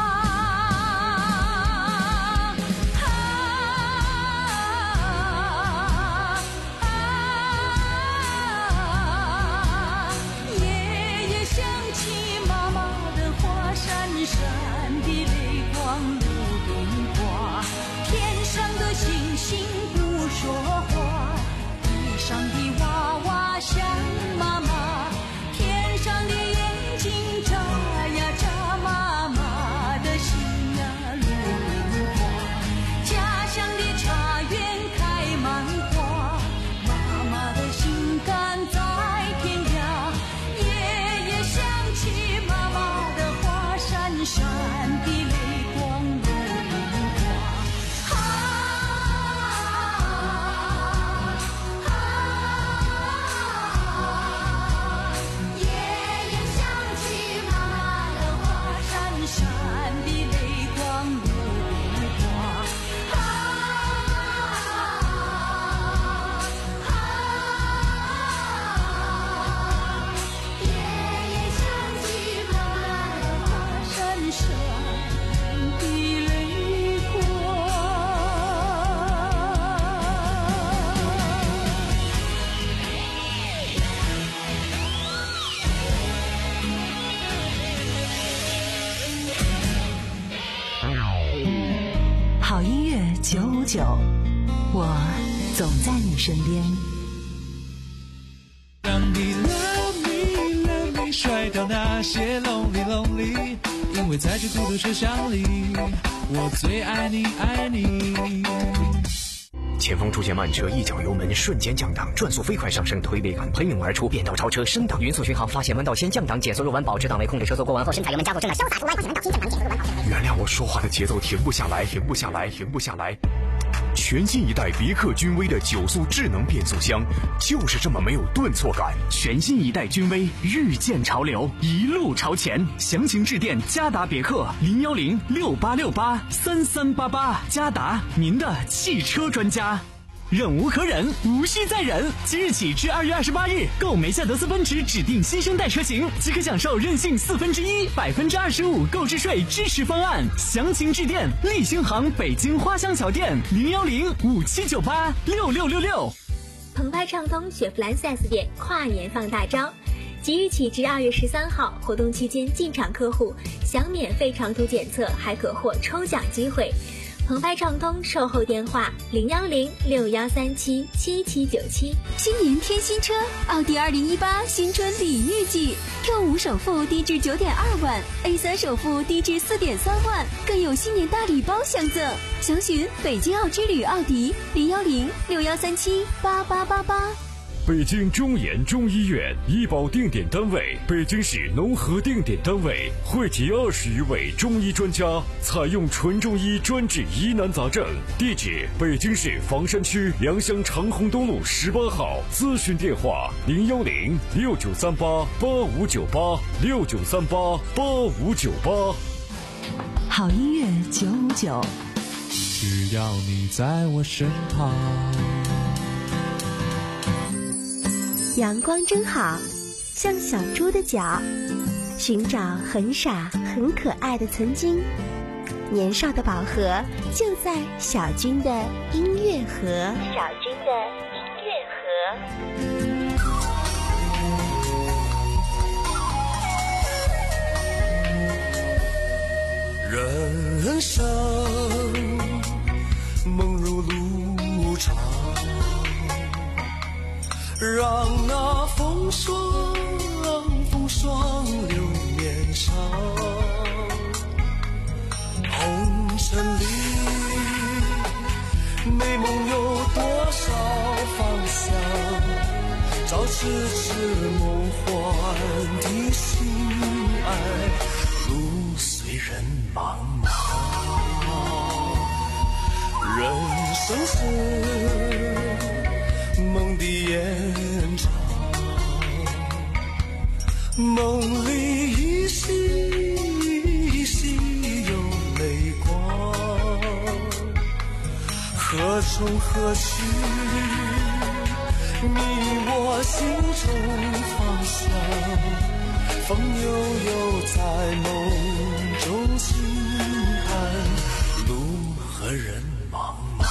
闪的泪光如冰花，天上的星星不说话，地上的娃娃想妈妈，天上的眼睛眨呀眨妈妈的心呀如冰花，家乡的茶园开满花，妈妈的心肝在天涯，夜夜想起妈妈的话闪闪的泪光如冰花，啊啊啊！夜夜想起妈妈的话，闪闪的泪光如冰花，啊啊啊！夜夜想起妈妈的话，闪闪的泪光。 好音乐九五九，我总在你身边。 让你 love me love me 甩掉那些 lonely lonely， 因为在这孤独车厢里，我最爱你爱你。 前方出现慢车，一脚油门瞬间降档，转速飞快上升，推背感喷涌而出，变道超车升档，匀速巡航，发现弯道先降档，减速入弯，保持档位控制车速，过弯后深踩油门加速，真的潇洒入弯，发现弯道先降档，减速入弯，保持档位。原谅我说话的节奏停不下来，停不下来，停不下来。全新一代别克君威的九速智能变速箱，就是这么没有顿挫感。 全新一代君威，日渐潮流，一路朝前。详情致电嘉达别克零幺零六八六八三三八八，嘉达，您的汽车专家。忍无可忍，无需再忍。即日起至二月二十八日，购梅赛德斯奔驰指定新生代车型，即可享受任性四分之一、百分之二十五购置税支持方案。详情致电立新行北京花乡桥店零幺零五七九八六六六六。 澎湃畅通雪佛兰 四 S 店跨年放大招，即日起至二月十三号，活动期间进场客户享免费长途检测，还可获抽奖机会。澎湃畅通售后电话零幺零六幺三七七七九七。 新年添新车，奥迪二零一八新春礼遇季 ，Q 五首付低至九点二万 ，A 三首付低至四点三万，更有新年大礼包相赠。详询北京奥之旅奥迪零幺零六幺三七八八八八。 北京中研中医院医保定点单位，北京市农合定点单位，汇集二十余位中医专家，采用纯中医专治疑难杂症。地址：北京市房山区良乡长虹东路十八号。咨询电话：零幺零六九三八八五九八六九三八八五九八。 好音乐九五九， 只要你在我身旁。 阳光真好，像小猪的脚，寻找很傻很可爱的曾经。年少的宝盒就在小军的音乐盒。小军的音乐盒。 人生梦如路长，让那风霜风霜留面上。红尘里美梦有多少方向，照痴痴梦幻的心爱，路随人茫茫。人生是梦的延长，梦里依稀依稀有泪光，何从何去，你我心中方向，风悠悠在梦中轻叹，路和人茫茫。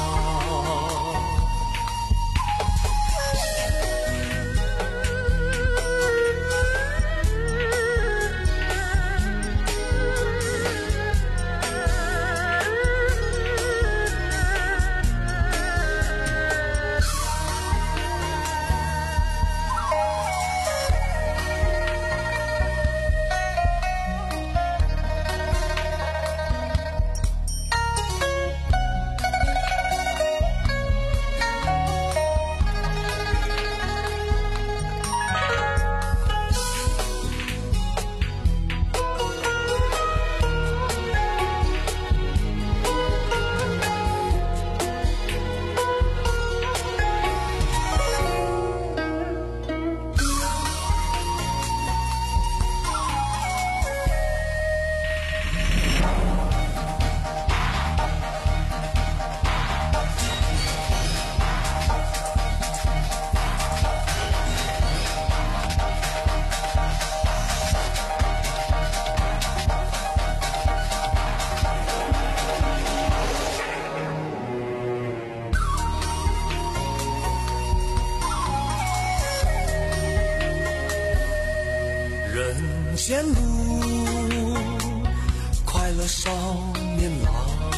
人间路，快乐少年郎，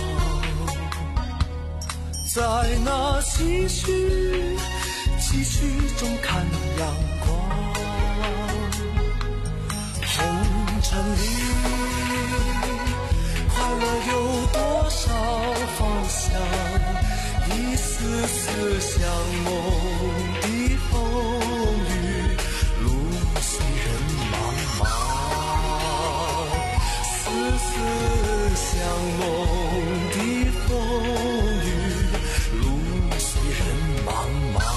在那崎岖崎岖中看阳光。红尘里，快乐有多少方向？一丝丝像梦的风雨，路随人茫茫，丝丝像梦的风雨，路随人茫茫。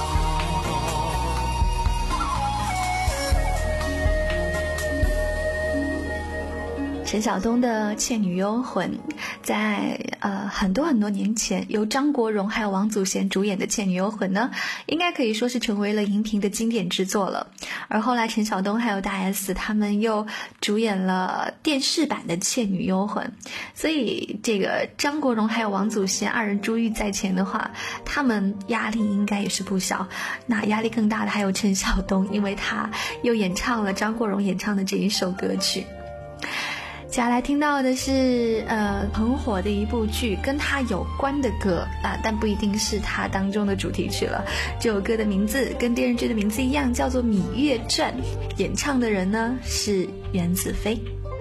陈晓东的《倩女幽魂》在呃很多很多年前由张国荣还有王祖贤主演的《倩女幽魂》呢，应该可以说是成为了荧屏的经典之作了。而后来陈晓东还有大 S 他们又主演了电视版的《倩女幽魂》，所以这个张国荣还有王祖贤二人珠玉在前的话，他们压力应该也是不小。那压力更大的还有陈晓东，因为他又演唱了张国荣演唱的这一首歌曲。接下来听到的是呃很火的一部剧，跟他有关的歌啊，但不一定是他当中的主题曲了。这首歌的名字跟电视剧的名字一样，叫做《芈月传》，演唱的人呢是袁子飞。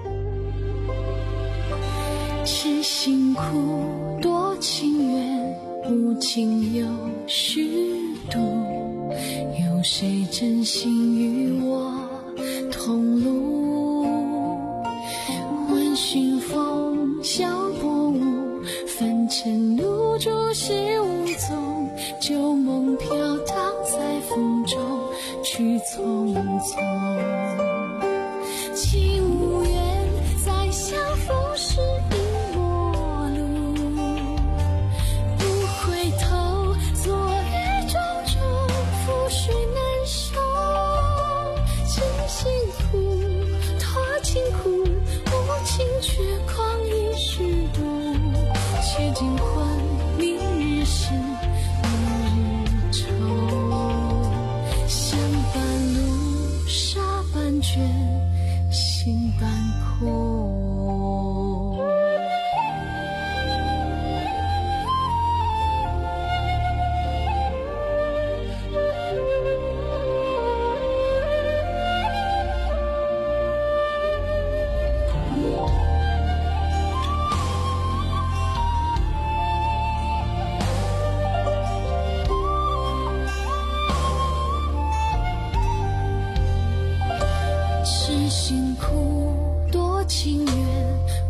是辛苦多情缘，无情有虚度，有谁真心与我同路？问寻风笑薄雾，凡尘入竹是无踪，旧梦飘荡在风中，去匆匆。情无缘，再相逢时已陌路，不回头，昨日种种，覆水难收。真辛苦，多情苦，无情却狂一时度，且惊魂明日事，明日愁。相伴路，沙伴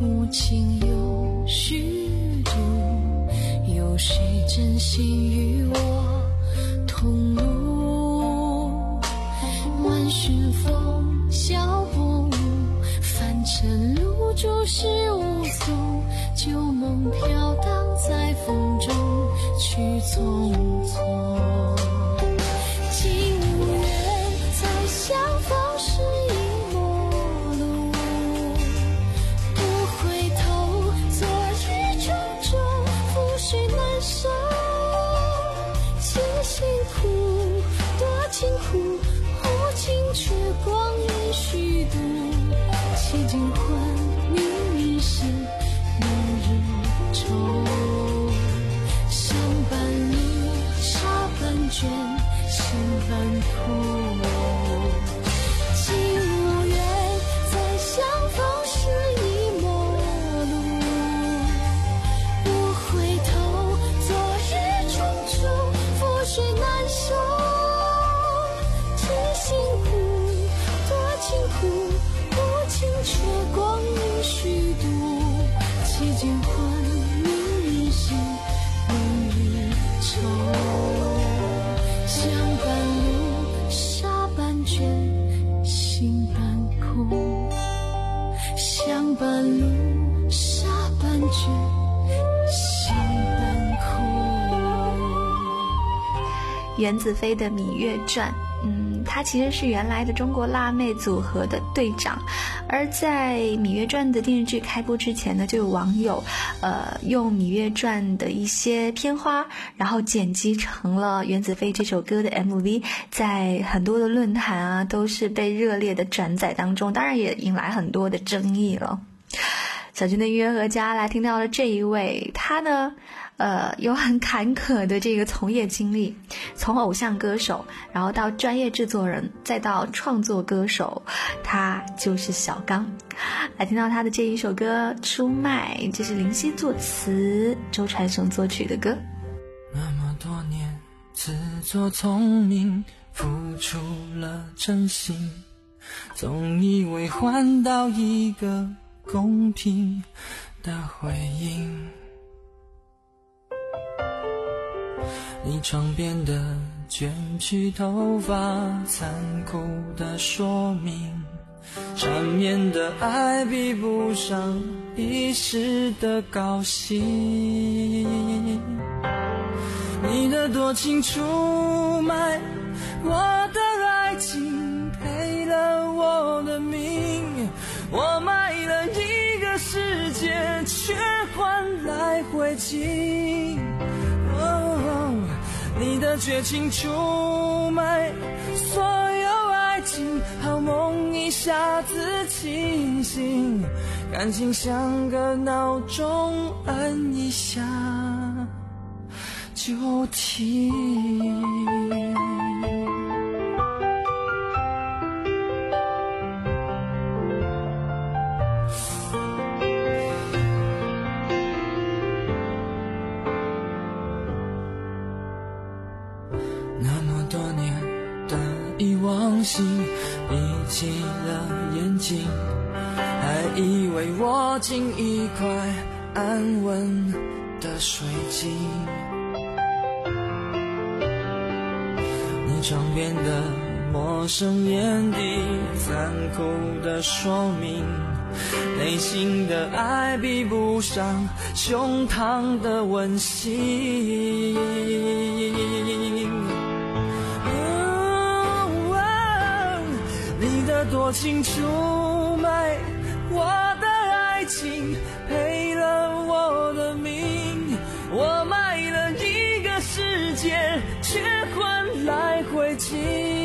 无情有虚度，有谁真心与我同路？万寻风笑不误，凡尘路诸事无踪，旧梦飘荡在风中去匆匆。竟无缘再相逢时已陌路，不回头，昨日种种覆水难收。几辛苦，多清苦，无情却光阴虚度。几经昏迷迷时，明日愁。相伴侣，沙般卷，心般苦。既无缘再相逢时已陌路，不回头，昨日种种覆水难收。几辛苦，多清苦，无情却光阴虚度。几经昏迷迷时，明日愁。相伴路，沙般卷，心般苦。相伴路，沙般卷，心般苦。 袁子飞的《芈月传》，嗯，她其实是原来的中国辣妹组合的队长。而在《芈月传》的电视剧开播之前呢，就有网友呃用《芈月传》的一些片花，然后剪辑成了袁子飞这首歌的 M V， 在很多的论坛啊都是被热烈的转载当中，当然也引来很多的争议了。小军的音乐合家来听到了这一位，他呢呃，有很坎坷的这个从业经历，从偶像歌手，然后到专业制作人，再到创作歌手，他就是小刚。来听到他的这一首歌《出卖》，这是林夕作词，周传雄作曲的歌。 那么多年自作聪明，付出了真心，总以为换到一个公平的回应。你床边的卷曲头发，残酷的说明，缠绵的爱比不上一时的高兴。你的多情出卖我的爱情，赔了我的命，我卖了一个世界，却换来灰烬。你的绝情出卖所有爱情，好梦一下子清醒，感情像个闹钟，按一下就停。忘形闭起了眼睛，还以为握紧一块安稳的水晶。你床边的陌生眼底，残酷的说明，内心的爱比不上胸膛的温馨。你的多情出卖我的爱情，赔了我的命，我卖了一个世界，却换来灰烬。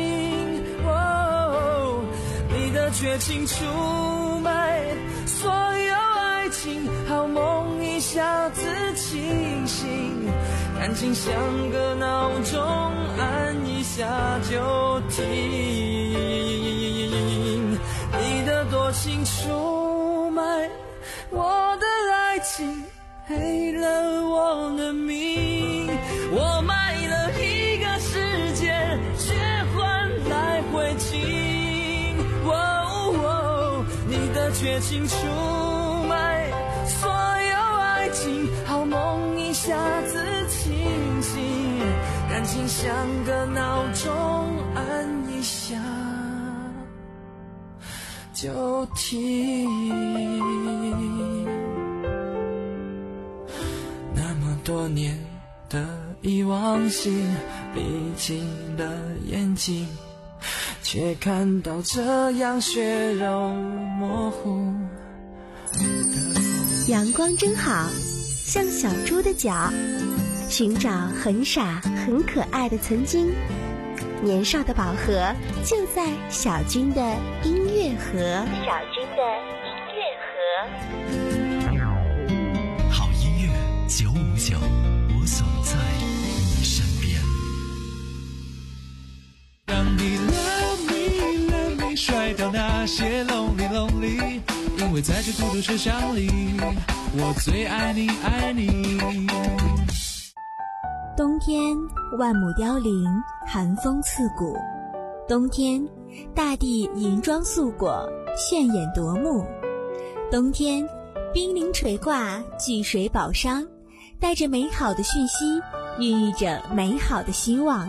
哦，你的绝情出卖所有爱情，好梦一下子清醒，感情像个闹钟，按一下就停。你的多情出卖我的爱情，赔了我的命，我卖了一个世界，却换来灰烬。哦哦，你的绝情出卖情像个闹钟，按一下就停。那么多年的遗忘性，闭起了眼睛，却看到这样血肉模糊。 阳光真好，像小猪的脚，寻找很傻很可爱的曾经。年少的宝盒就在小军的音乐盒。小军的音乐盒。 好音乐九五九，我总在你身边。 让你 love me love me 甩掉那些 lonely lonely， 因为在这孤独车厢里，我最爱你爱你。 冬天万亩凋零，寒风刺骨。冬天大地银装素裹，炫眼夺目。冬天冰凌垂挂，巨水宝商，带着美好的讯息，孕育着美好的希望。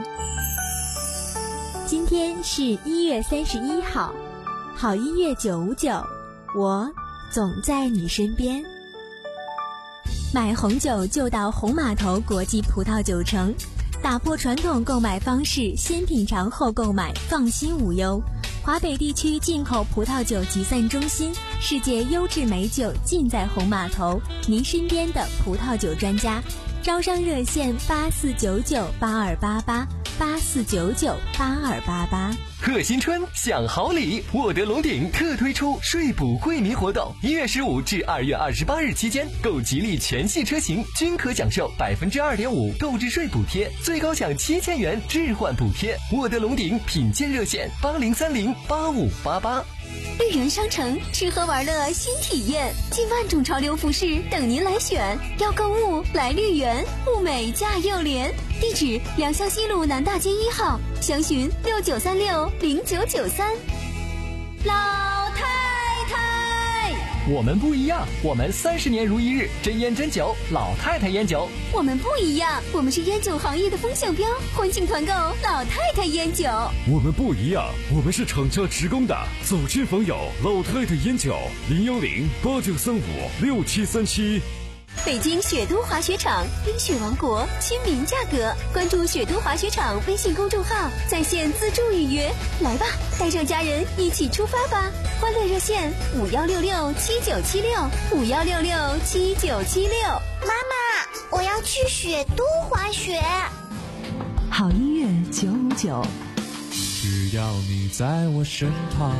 今天是一月三十一号，好音乐九五九，我总在你身边。买红酒就到红码头国际葡萄酒城，打破传统购买方式，先品尝后购买，放心无忧。华北地区进口葡萄酒集散中心，世界优质美酒尽在红码头，您身边的葡萄酒专家。招商热线八四九九八二八八八四九九八二八八。 贺新春享好礼，沃德龙鼎特推出税补惠民活动，一月十五至二月二十八日期间，购吉利全系车型均可享受百分之二点五购置税补贴，最高享七千元置换补贴。沃德龙鼎品鉴热线八零三零八五八八。 绿源商城吃喝玩乐新体验，近万种潮流服饰等您来选。要购物来绿源，物美价又廉。地址：良乡西路南大街一号，详询六九三六零九九三。老太太， 我们不一样，我们三十年如一日，真烟真酒，老太太烟酒。 我们不一样，我们是烟酒行业的风向标，欢庆团购老太太烟酒。 我们不一样，我们是厂家职工的，走亲访友，老太太烟酒，零幺零八九三五六七三七。 北京雪都滑雪场，冰雪王国，亲民价格。关注雪都滑雪场微信公众号，在线自助预约。来吧，带上家人一起出发吧！欢乐热线五幺六六七九七六五幺六六七九七六。 妈妈，我要去雪都滑雪。 好音乐九五九， 只要你在我身旁。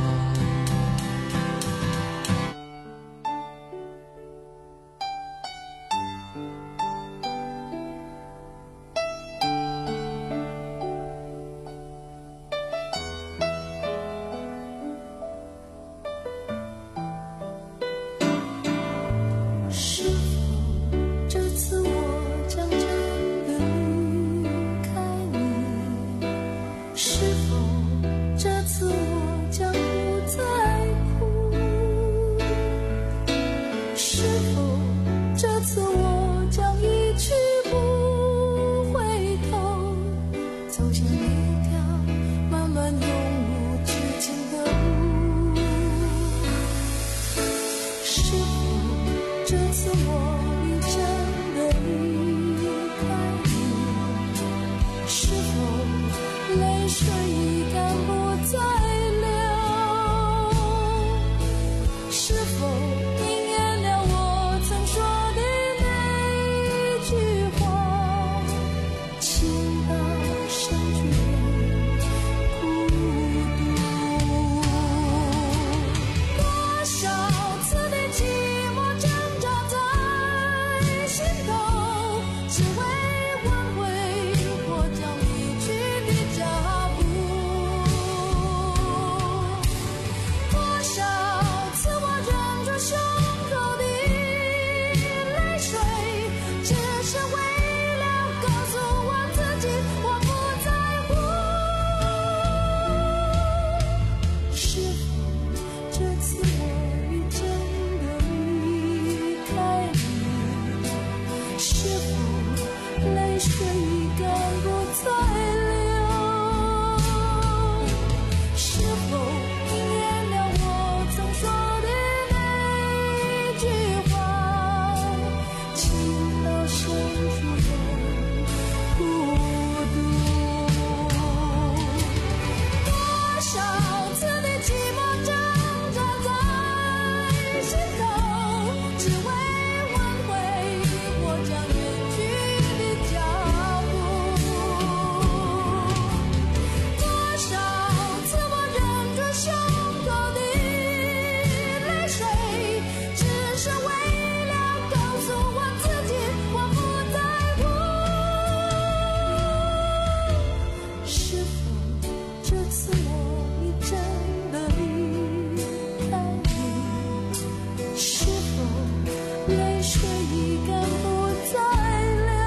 泪水已干不再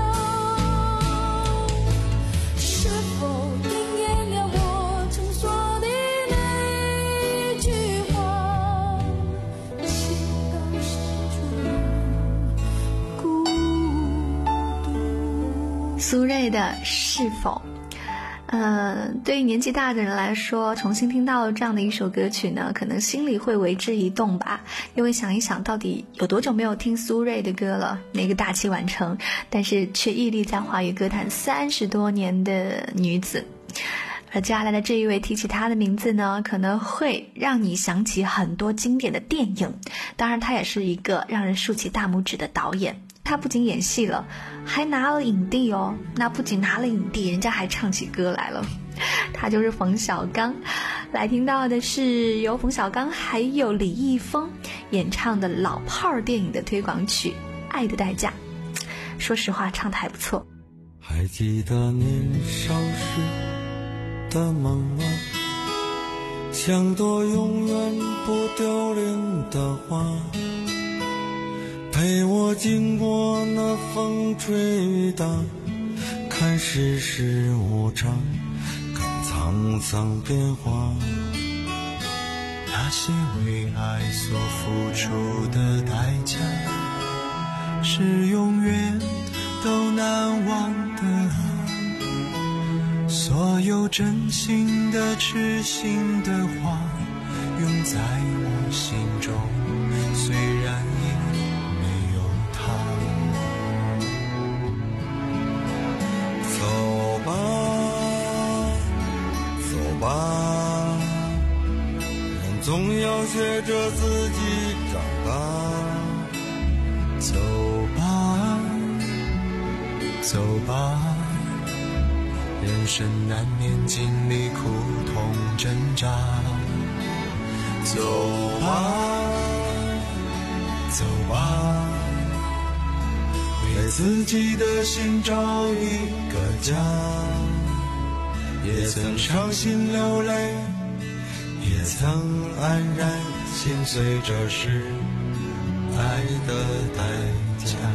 流。是否应验了我曾说的那句话，情到深处孤独。 苏芮的是否，呃，对于年纪大的人来说，重新听到这样的一首歌曲呢，可能心里会为之一动吧，因为想一想到底有多久没有听苏芮的歌了，那个大器晚成，但是却屹立在华语歌坛三十多年的女子。而接下来的这一位提起她的名字呢，可能会让你想起很多经典的电影，当然她也是一个让人竖起大拇指的导演。他不仅演戏了，还拿了影帝哦。那不仅拿了影帝，人家还唱起歌来了。他就是冯小刚。来听到的是由冯小刚还有李易峰演唱的老炮儿电影的推广曲《爱的代价》。说实话，唱得还不错。 还记得年少时的梦吗？像朵永远不凋零的花，陪我经过那风吹雨打，看世事无常，看沧桑变化。 那些为爱所付出的代价，是永远都难忘的啊。所有真心的痴心的话，永在我心中，虽然走吧，走吧，人总要学着自己长大。 走吧，走吧，人生难免经历苦痛挣扎。 走吧， 走吧， 为自己的心找一个家，也曾伤心流泪，也曾黯然心碎，这是爱的代价。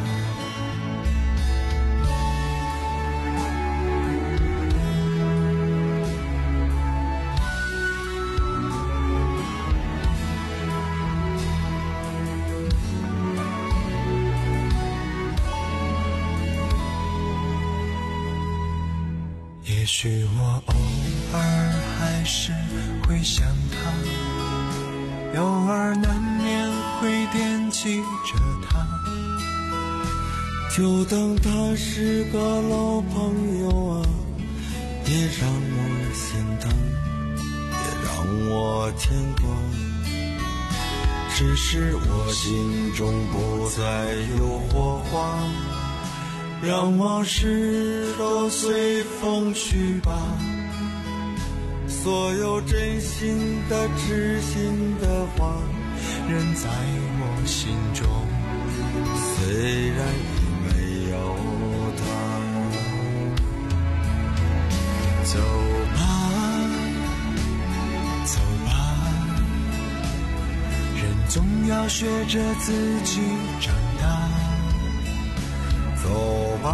也许我偶尔还是会想他，偶尔难免会惦记着他， 就当他是个老朋友啊，别让我心疼，别让我牵挂，只是我心中不再有火花，让往事都随风去吧。所有真心的痴心的话， 仍在我心中， 虽然已没有他。 走吧，走吧，人总要学着自己长大。 走吧，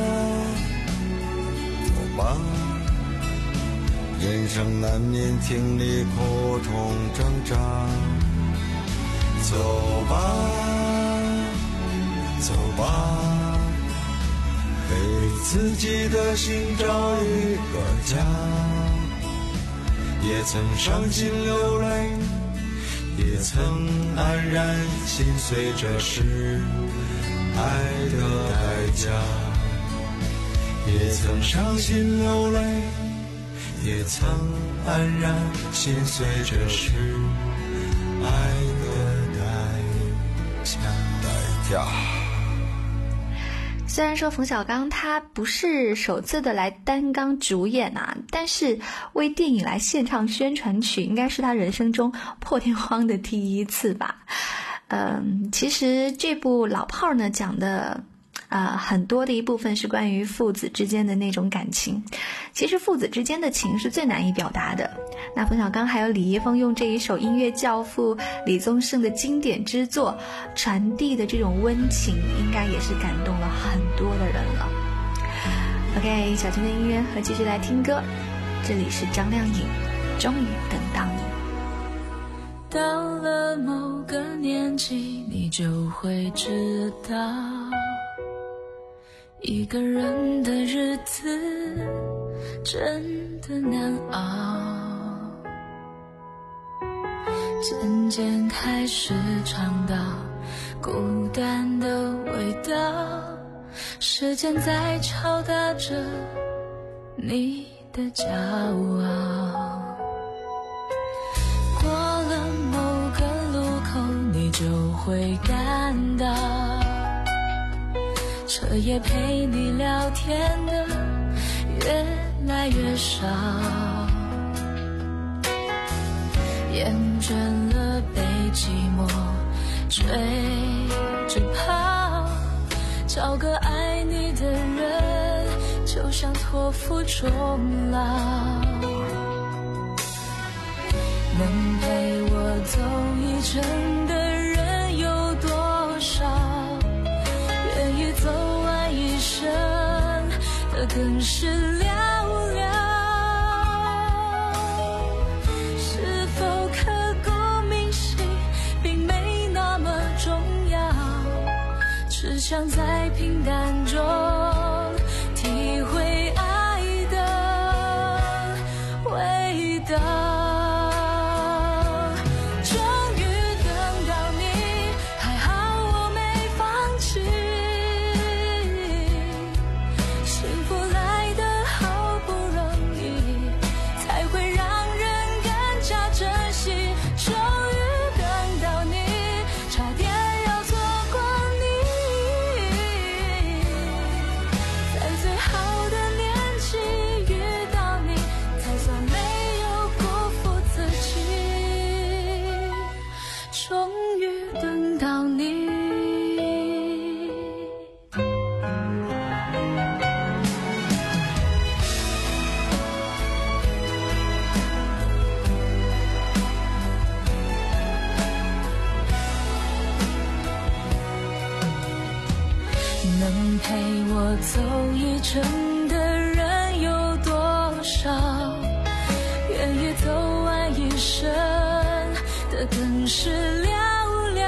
走吧，人生难免经历苦痛挣扎。走吧，走吧，为自己的心找一个家，也曾伤心流泪，也曾黯然心碎，这是爱的代价。也曾伤心流泪， 也曾黯然心碎，这是爱的代价。 代价。 虽然说冯小刚他不是首次的来担纲主演啊，但是为电影来献唱宣传曲，应该是他人生中破天荒的第一次吧。嗯，其实这部老炮儿呢，讲的呃，很多的一部分是关于父子之间的那种感情。其实父子之间的情是最难以表达的。那冯小刚还有李易峰用这一首音乐教父李宗盛的经典之作传递的这种温情，应该也是感动了很多的人了。OK， 小听的音乐和继续来听歌，这里是张靓颖，终于等到你。 到了某个年纪，你就会知道，一个人的日子真的难熬，渐渐开始尝到孤单的味道，时间在敲打着你的骄傲，过了某个路口，你就会感到彻夜陪你聊天的越来越少，厌倦了被寂寞追着跑，找个爱你的人就像托付终老，能陪我走一程的人有多少，愿意走完一生的更是寥寥，是否刻骨铭心并没那么重要，只想在平淡中体会爱的味道。终于等到你，还好我没放弃，幸福来得好不容易，才会让人更加珍惜。终于等到你，差点要错过你，在最好的年纪遇到你，才算没有辜负自己。终于等到你，能陪我走一程的人有多少，愿意走完一生的更是寥寥，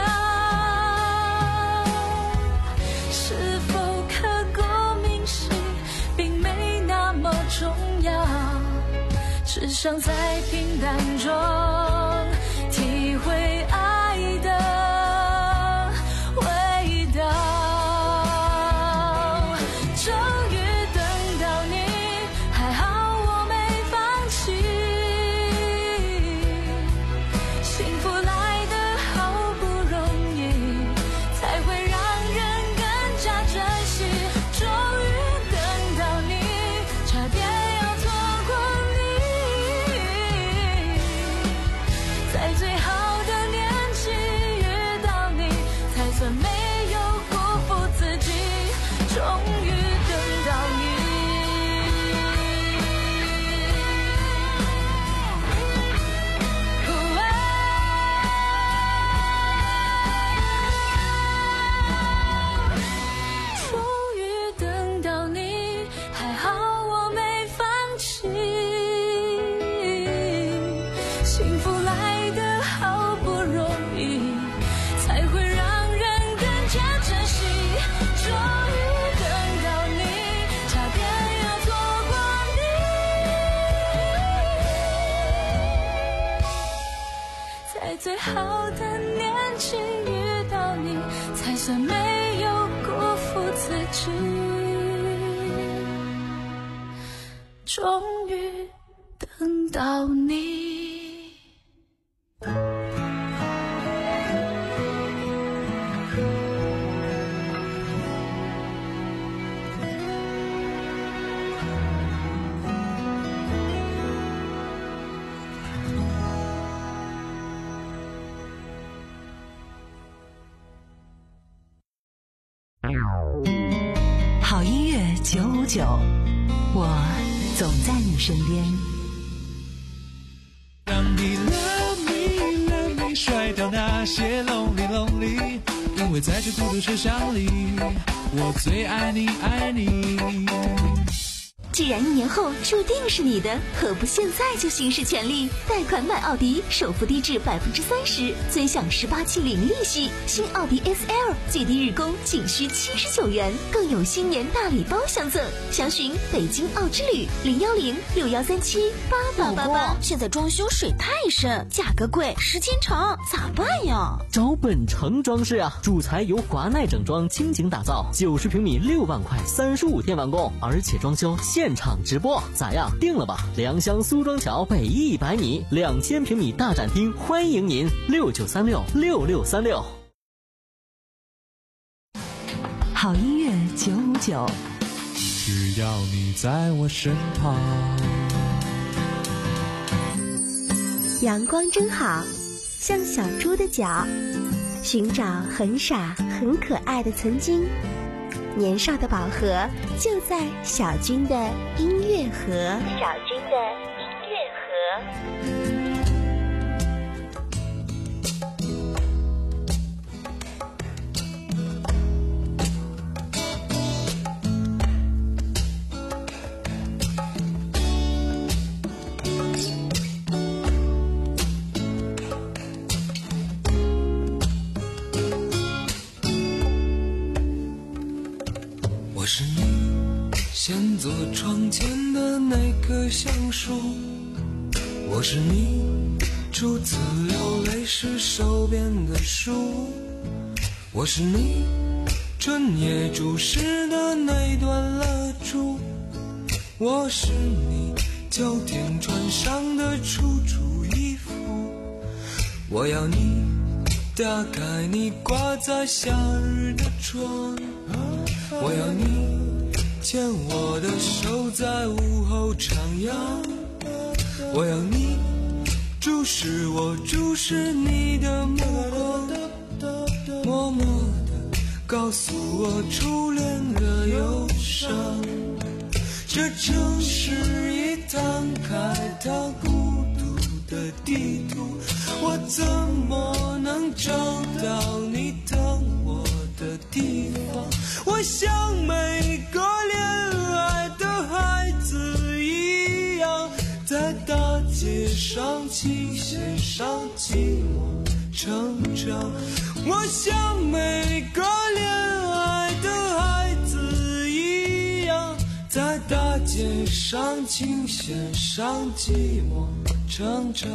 是否刻骨铭心并没那么重要，只想在平淡中体会爱的味道。终于等到你，还好我没放弃，幸福来得好不容易，才会让人更加珍惜。终于等到你，差点要错过你，在最好的年纪遇到你，才算没有辜负自己。终于等到你，终于等到你，还好我没放弃，幸福来得好不容易，才会让人更加珍惜。终于等到你，差点要错过你，在最好的年纪遇到你，才算没有辜负自己。终于等到你。 九五九，我总在你身边。 让你 love me love me 甩掉那些 lonely lonely， 因为在这孤独车厢里，我最爱你爱你。 既然一年后注定是你的，何不现在就行使权利？贷款买奥迪，首付低至百分之三十，尊享十八期零利息。新奥迪 S L 最低日供仅需七十九元，更有新年大礼包相赠。详询北京奥之旅零幺零六幺三七八八八八。 现在装修水太深，价格贵，时间长，咋办呀？ 找本城装饰啊，主材由华奈整装倾情打造，九十平米六万块，三十五天完工，而且装修现场直播，咋样？定了吧！良乡苏庄桥北一百米，两千平米大展厅，欢迎您六九三六六六三六。 好音乐九五九， 只要你在我身旁。 阳光真好，像小猪的脚，寻找很傻很可爱的曾经。年少的宝盒就在小军的音乐盒。小军的音乐盒。 我是你先坐窗前的那棵橡树，我是你初次流泪时手边的书，我是你春夜注视的那段蜡烛，我是你秋天穿上的楚楚衣服，我要你打开你挂在夏日的窗，我要你牵我的手在午后徜徉，我要你注视我注视你的目光，默默地告诉我初恋的忧伤。这城市已摊开它孤独的地图，我怎么能找到你等我的地方？我像每个恋爱的孩子一样，在大街上倾斜上寂寞成长。我像每个恋爱的孩子一样，在大街上倾斜上寂寞成长。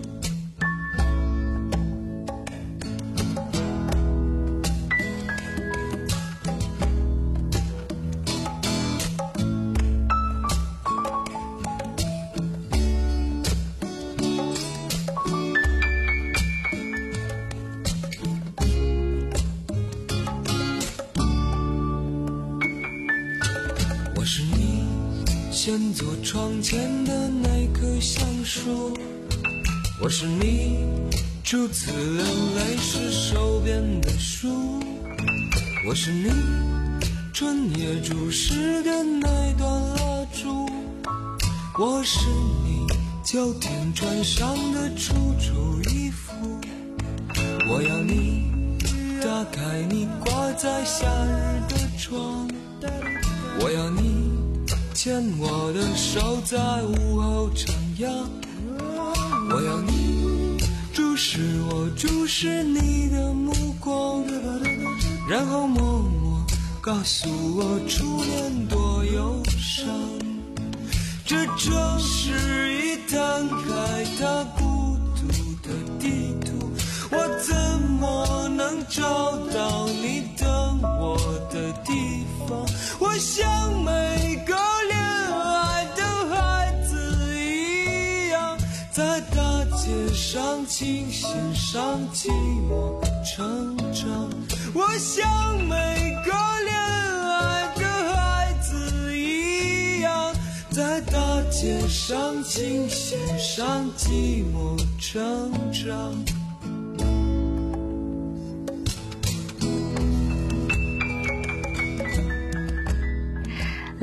我是你先坐窗前的那棵橡树，我是你初次流泪时手边的书，我是你春夜注视的那段蜡烛，我是你秋天穿上的楚楚衣服，我要你打开你挂在夏日的窗，我要你牵我的手在午后徜徉，我要你注视我注视你的目光，然后默默告诉我初恋多忧伤。这城市已摊开它孤独的地图，我怎么能找到你等我的地方？我像每个恋爱的孩子一样，在大街上倾斜上寂寞成长。我像每个恋爱的孩子一样，在大街上倾斜上寂寞成长。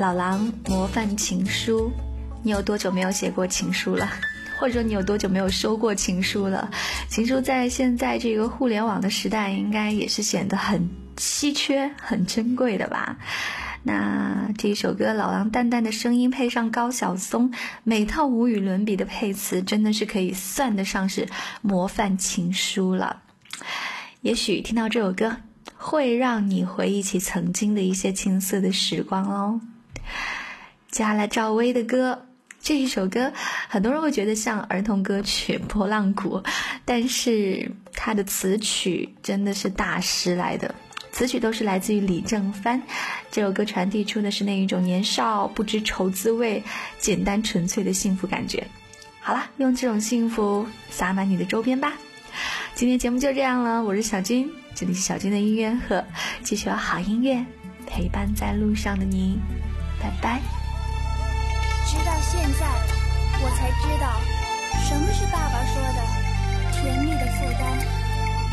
老狼模范情书，你有多久没有写过情书了？或者你有多久没有收过情书了？情书在现在这个互联网的时代，应该也是显得很稀缺、很珍贵的吧。那这一首歌，老狼淡淡的声音配上高晓松每套无与伦比的配词，真的是可以算得上是模范情书了。也许听到这首歌，会让你回忆起曾经的一些青涩的时光哦。接下来赵薇的歌，这一首歌很多人会觉得像儿童歌曲《拨浪鼓》，但是它的词曲真的是大师来的，词曲都是来自于李正帆。这首歌传递出的是那一种年少不知愁滋味、简单纯粹的幸福感觉。好了，用这种幸福洒满你的周边吧。今天节目就这样了，我是小军，这里是小军的音乐盒，继续有好音乐陪伴在路上的你，拜拜。 直到现在，我才知道什么是爸爸说的甜蜜的负担。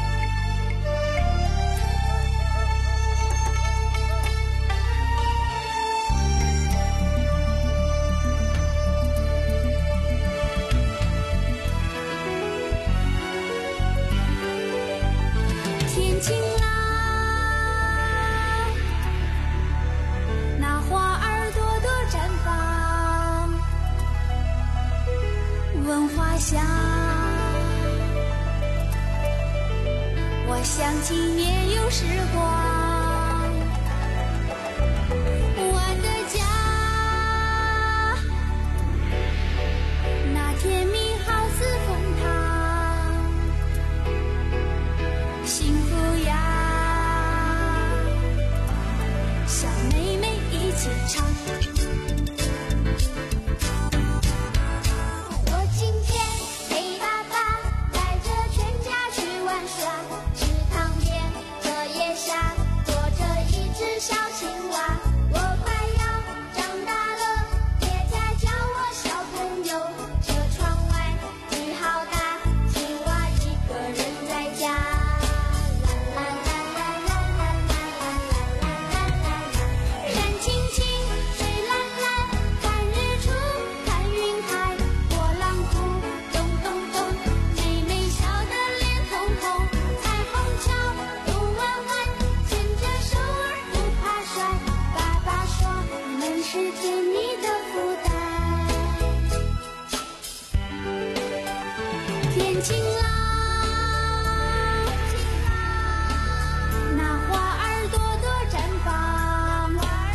天晴啦，那花儿朵朵绽放，闻花香，我想起年幼时光，我的家，那甜蜜好似蜂糖，幸福呀，小妹妹一起唱。天晴啦，那花儿朵朵绽放，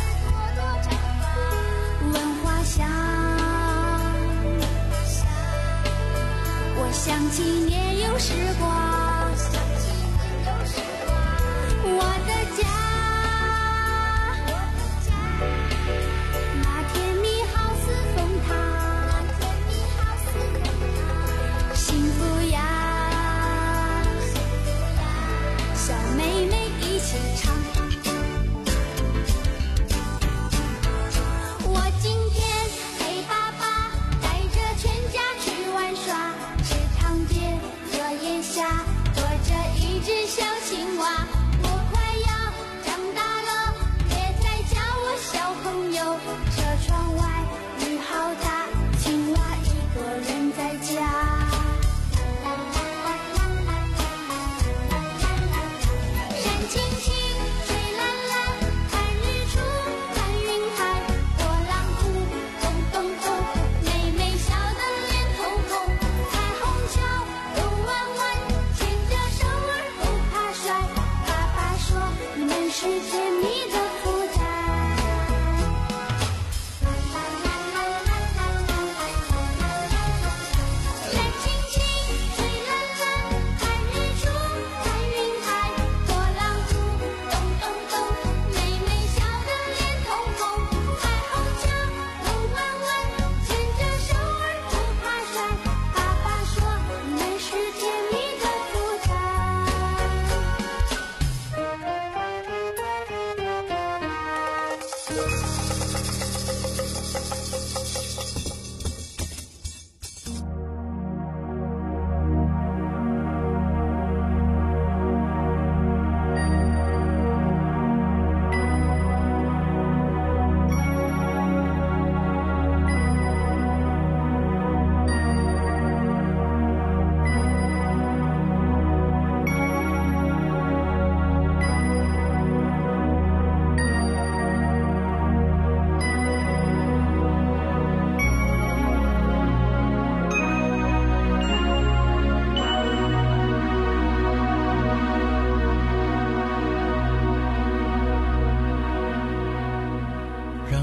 闻花香，我想起年幼时光，我的家，那甜蜜好似蜂糖，幸福呀，小妹妹一起唱。我今天陪爸爸带着全家去玩耍，池塘边荷叶下躲着一只小青蛙。我快要长大了，别再叫我小朋友。车窗外雨好大，青蛙一个人在家。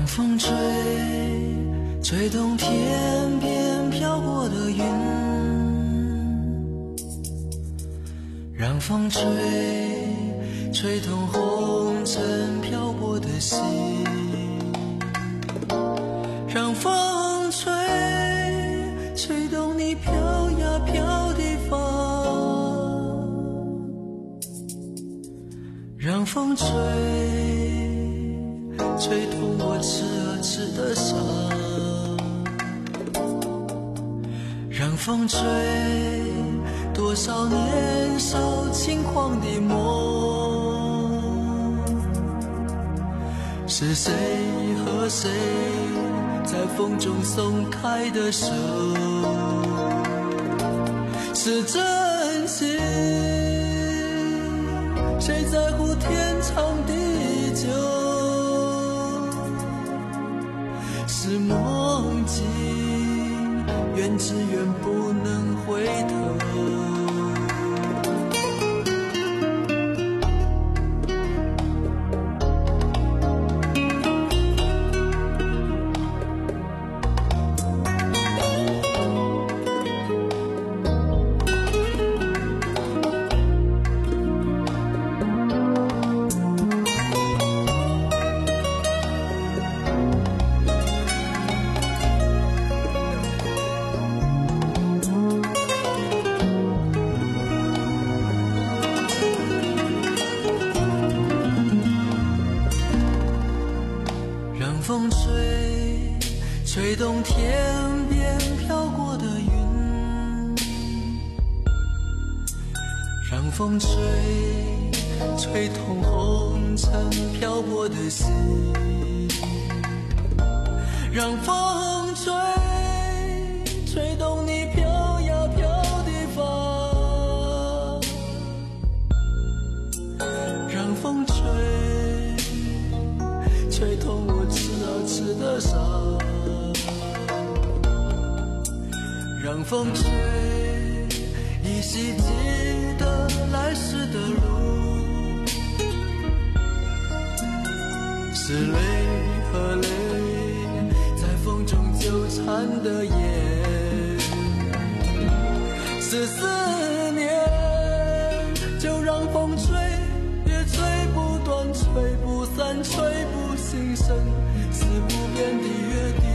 让风吹，吹动天边飘过的云，让风吹，吹动红尘飘过的心，让风吹，吹动你飘呀飘的发，让风吹，吹痛我痴啊痴的傻，让风吹，多少年少轻狂的梦，是谁和谁在风中松开的手，是真情，谁在乎天长地久，是梦境，缘只缘不能回头。风吹，吹动天边飘过的云，让风吹，吹痛红尘飘过的心，让风吹，吹动你飘呀飘的发，让风吹，吹痛我痴啊痴的傻，让风吹，依稀记得来时的路，是泪和泪在风中纠缠的夜，是思念，就让风吹，越吹不断，吹不散，吹不心声，是不变的约定。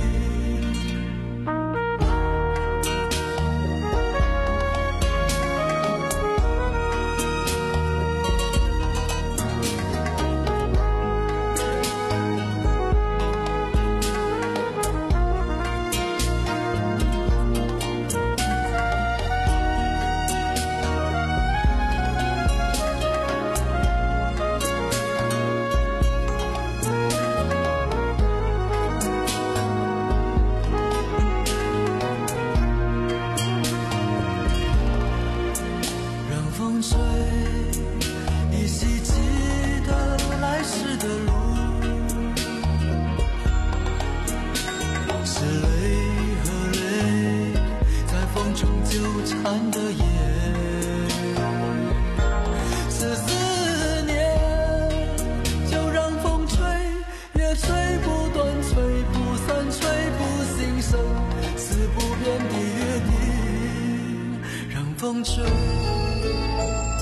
风吹。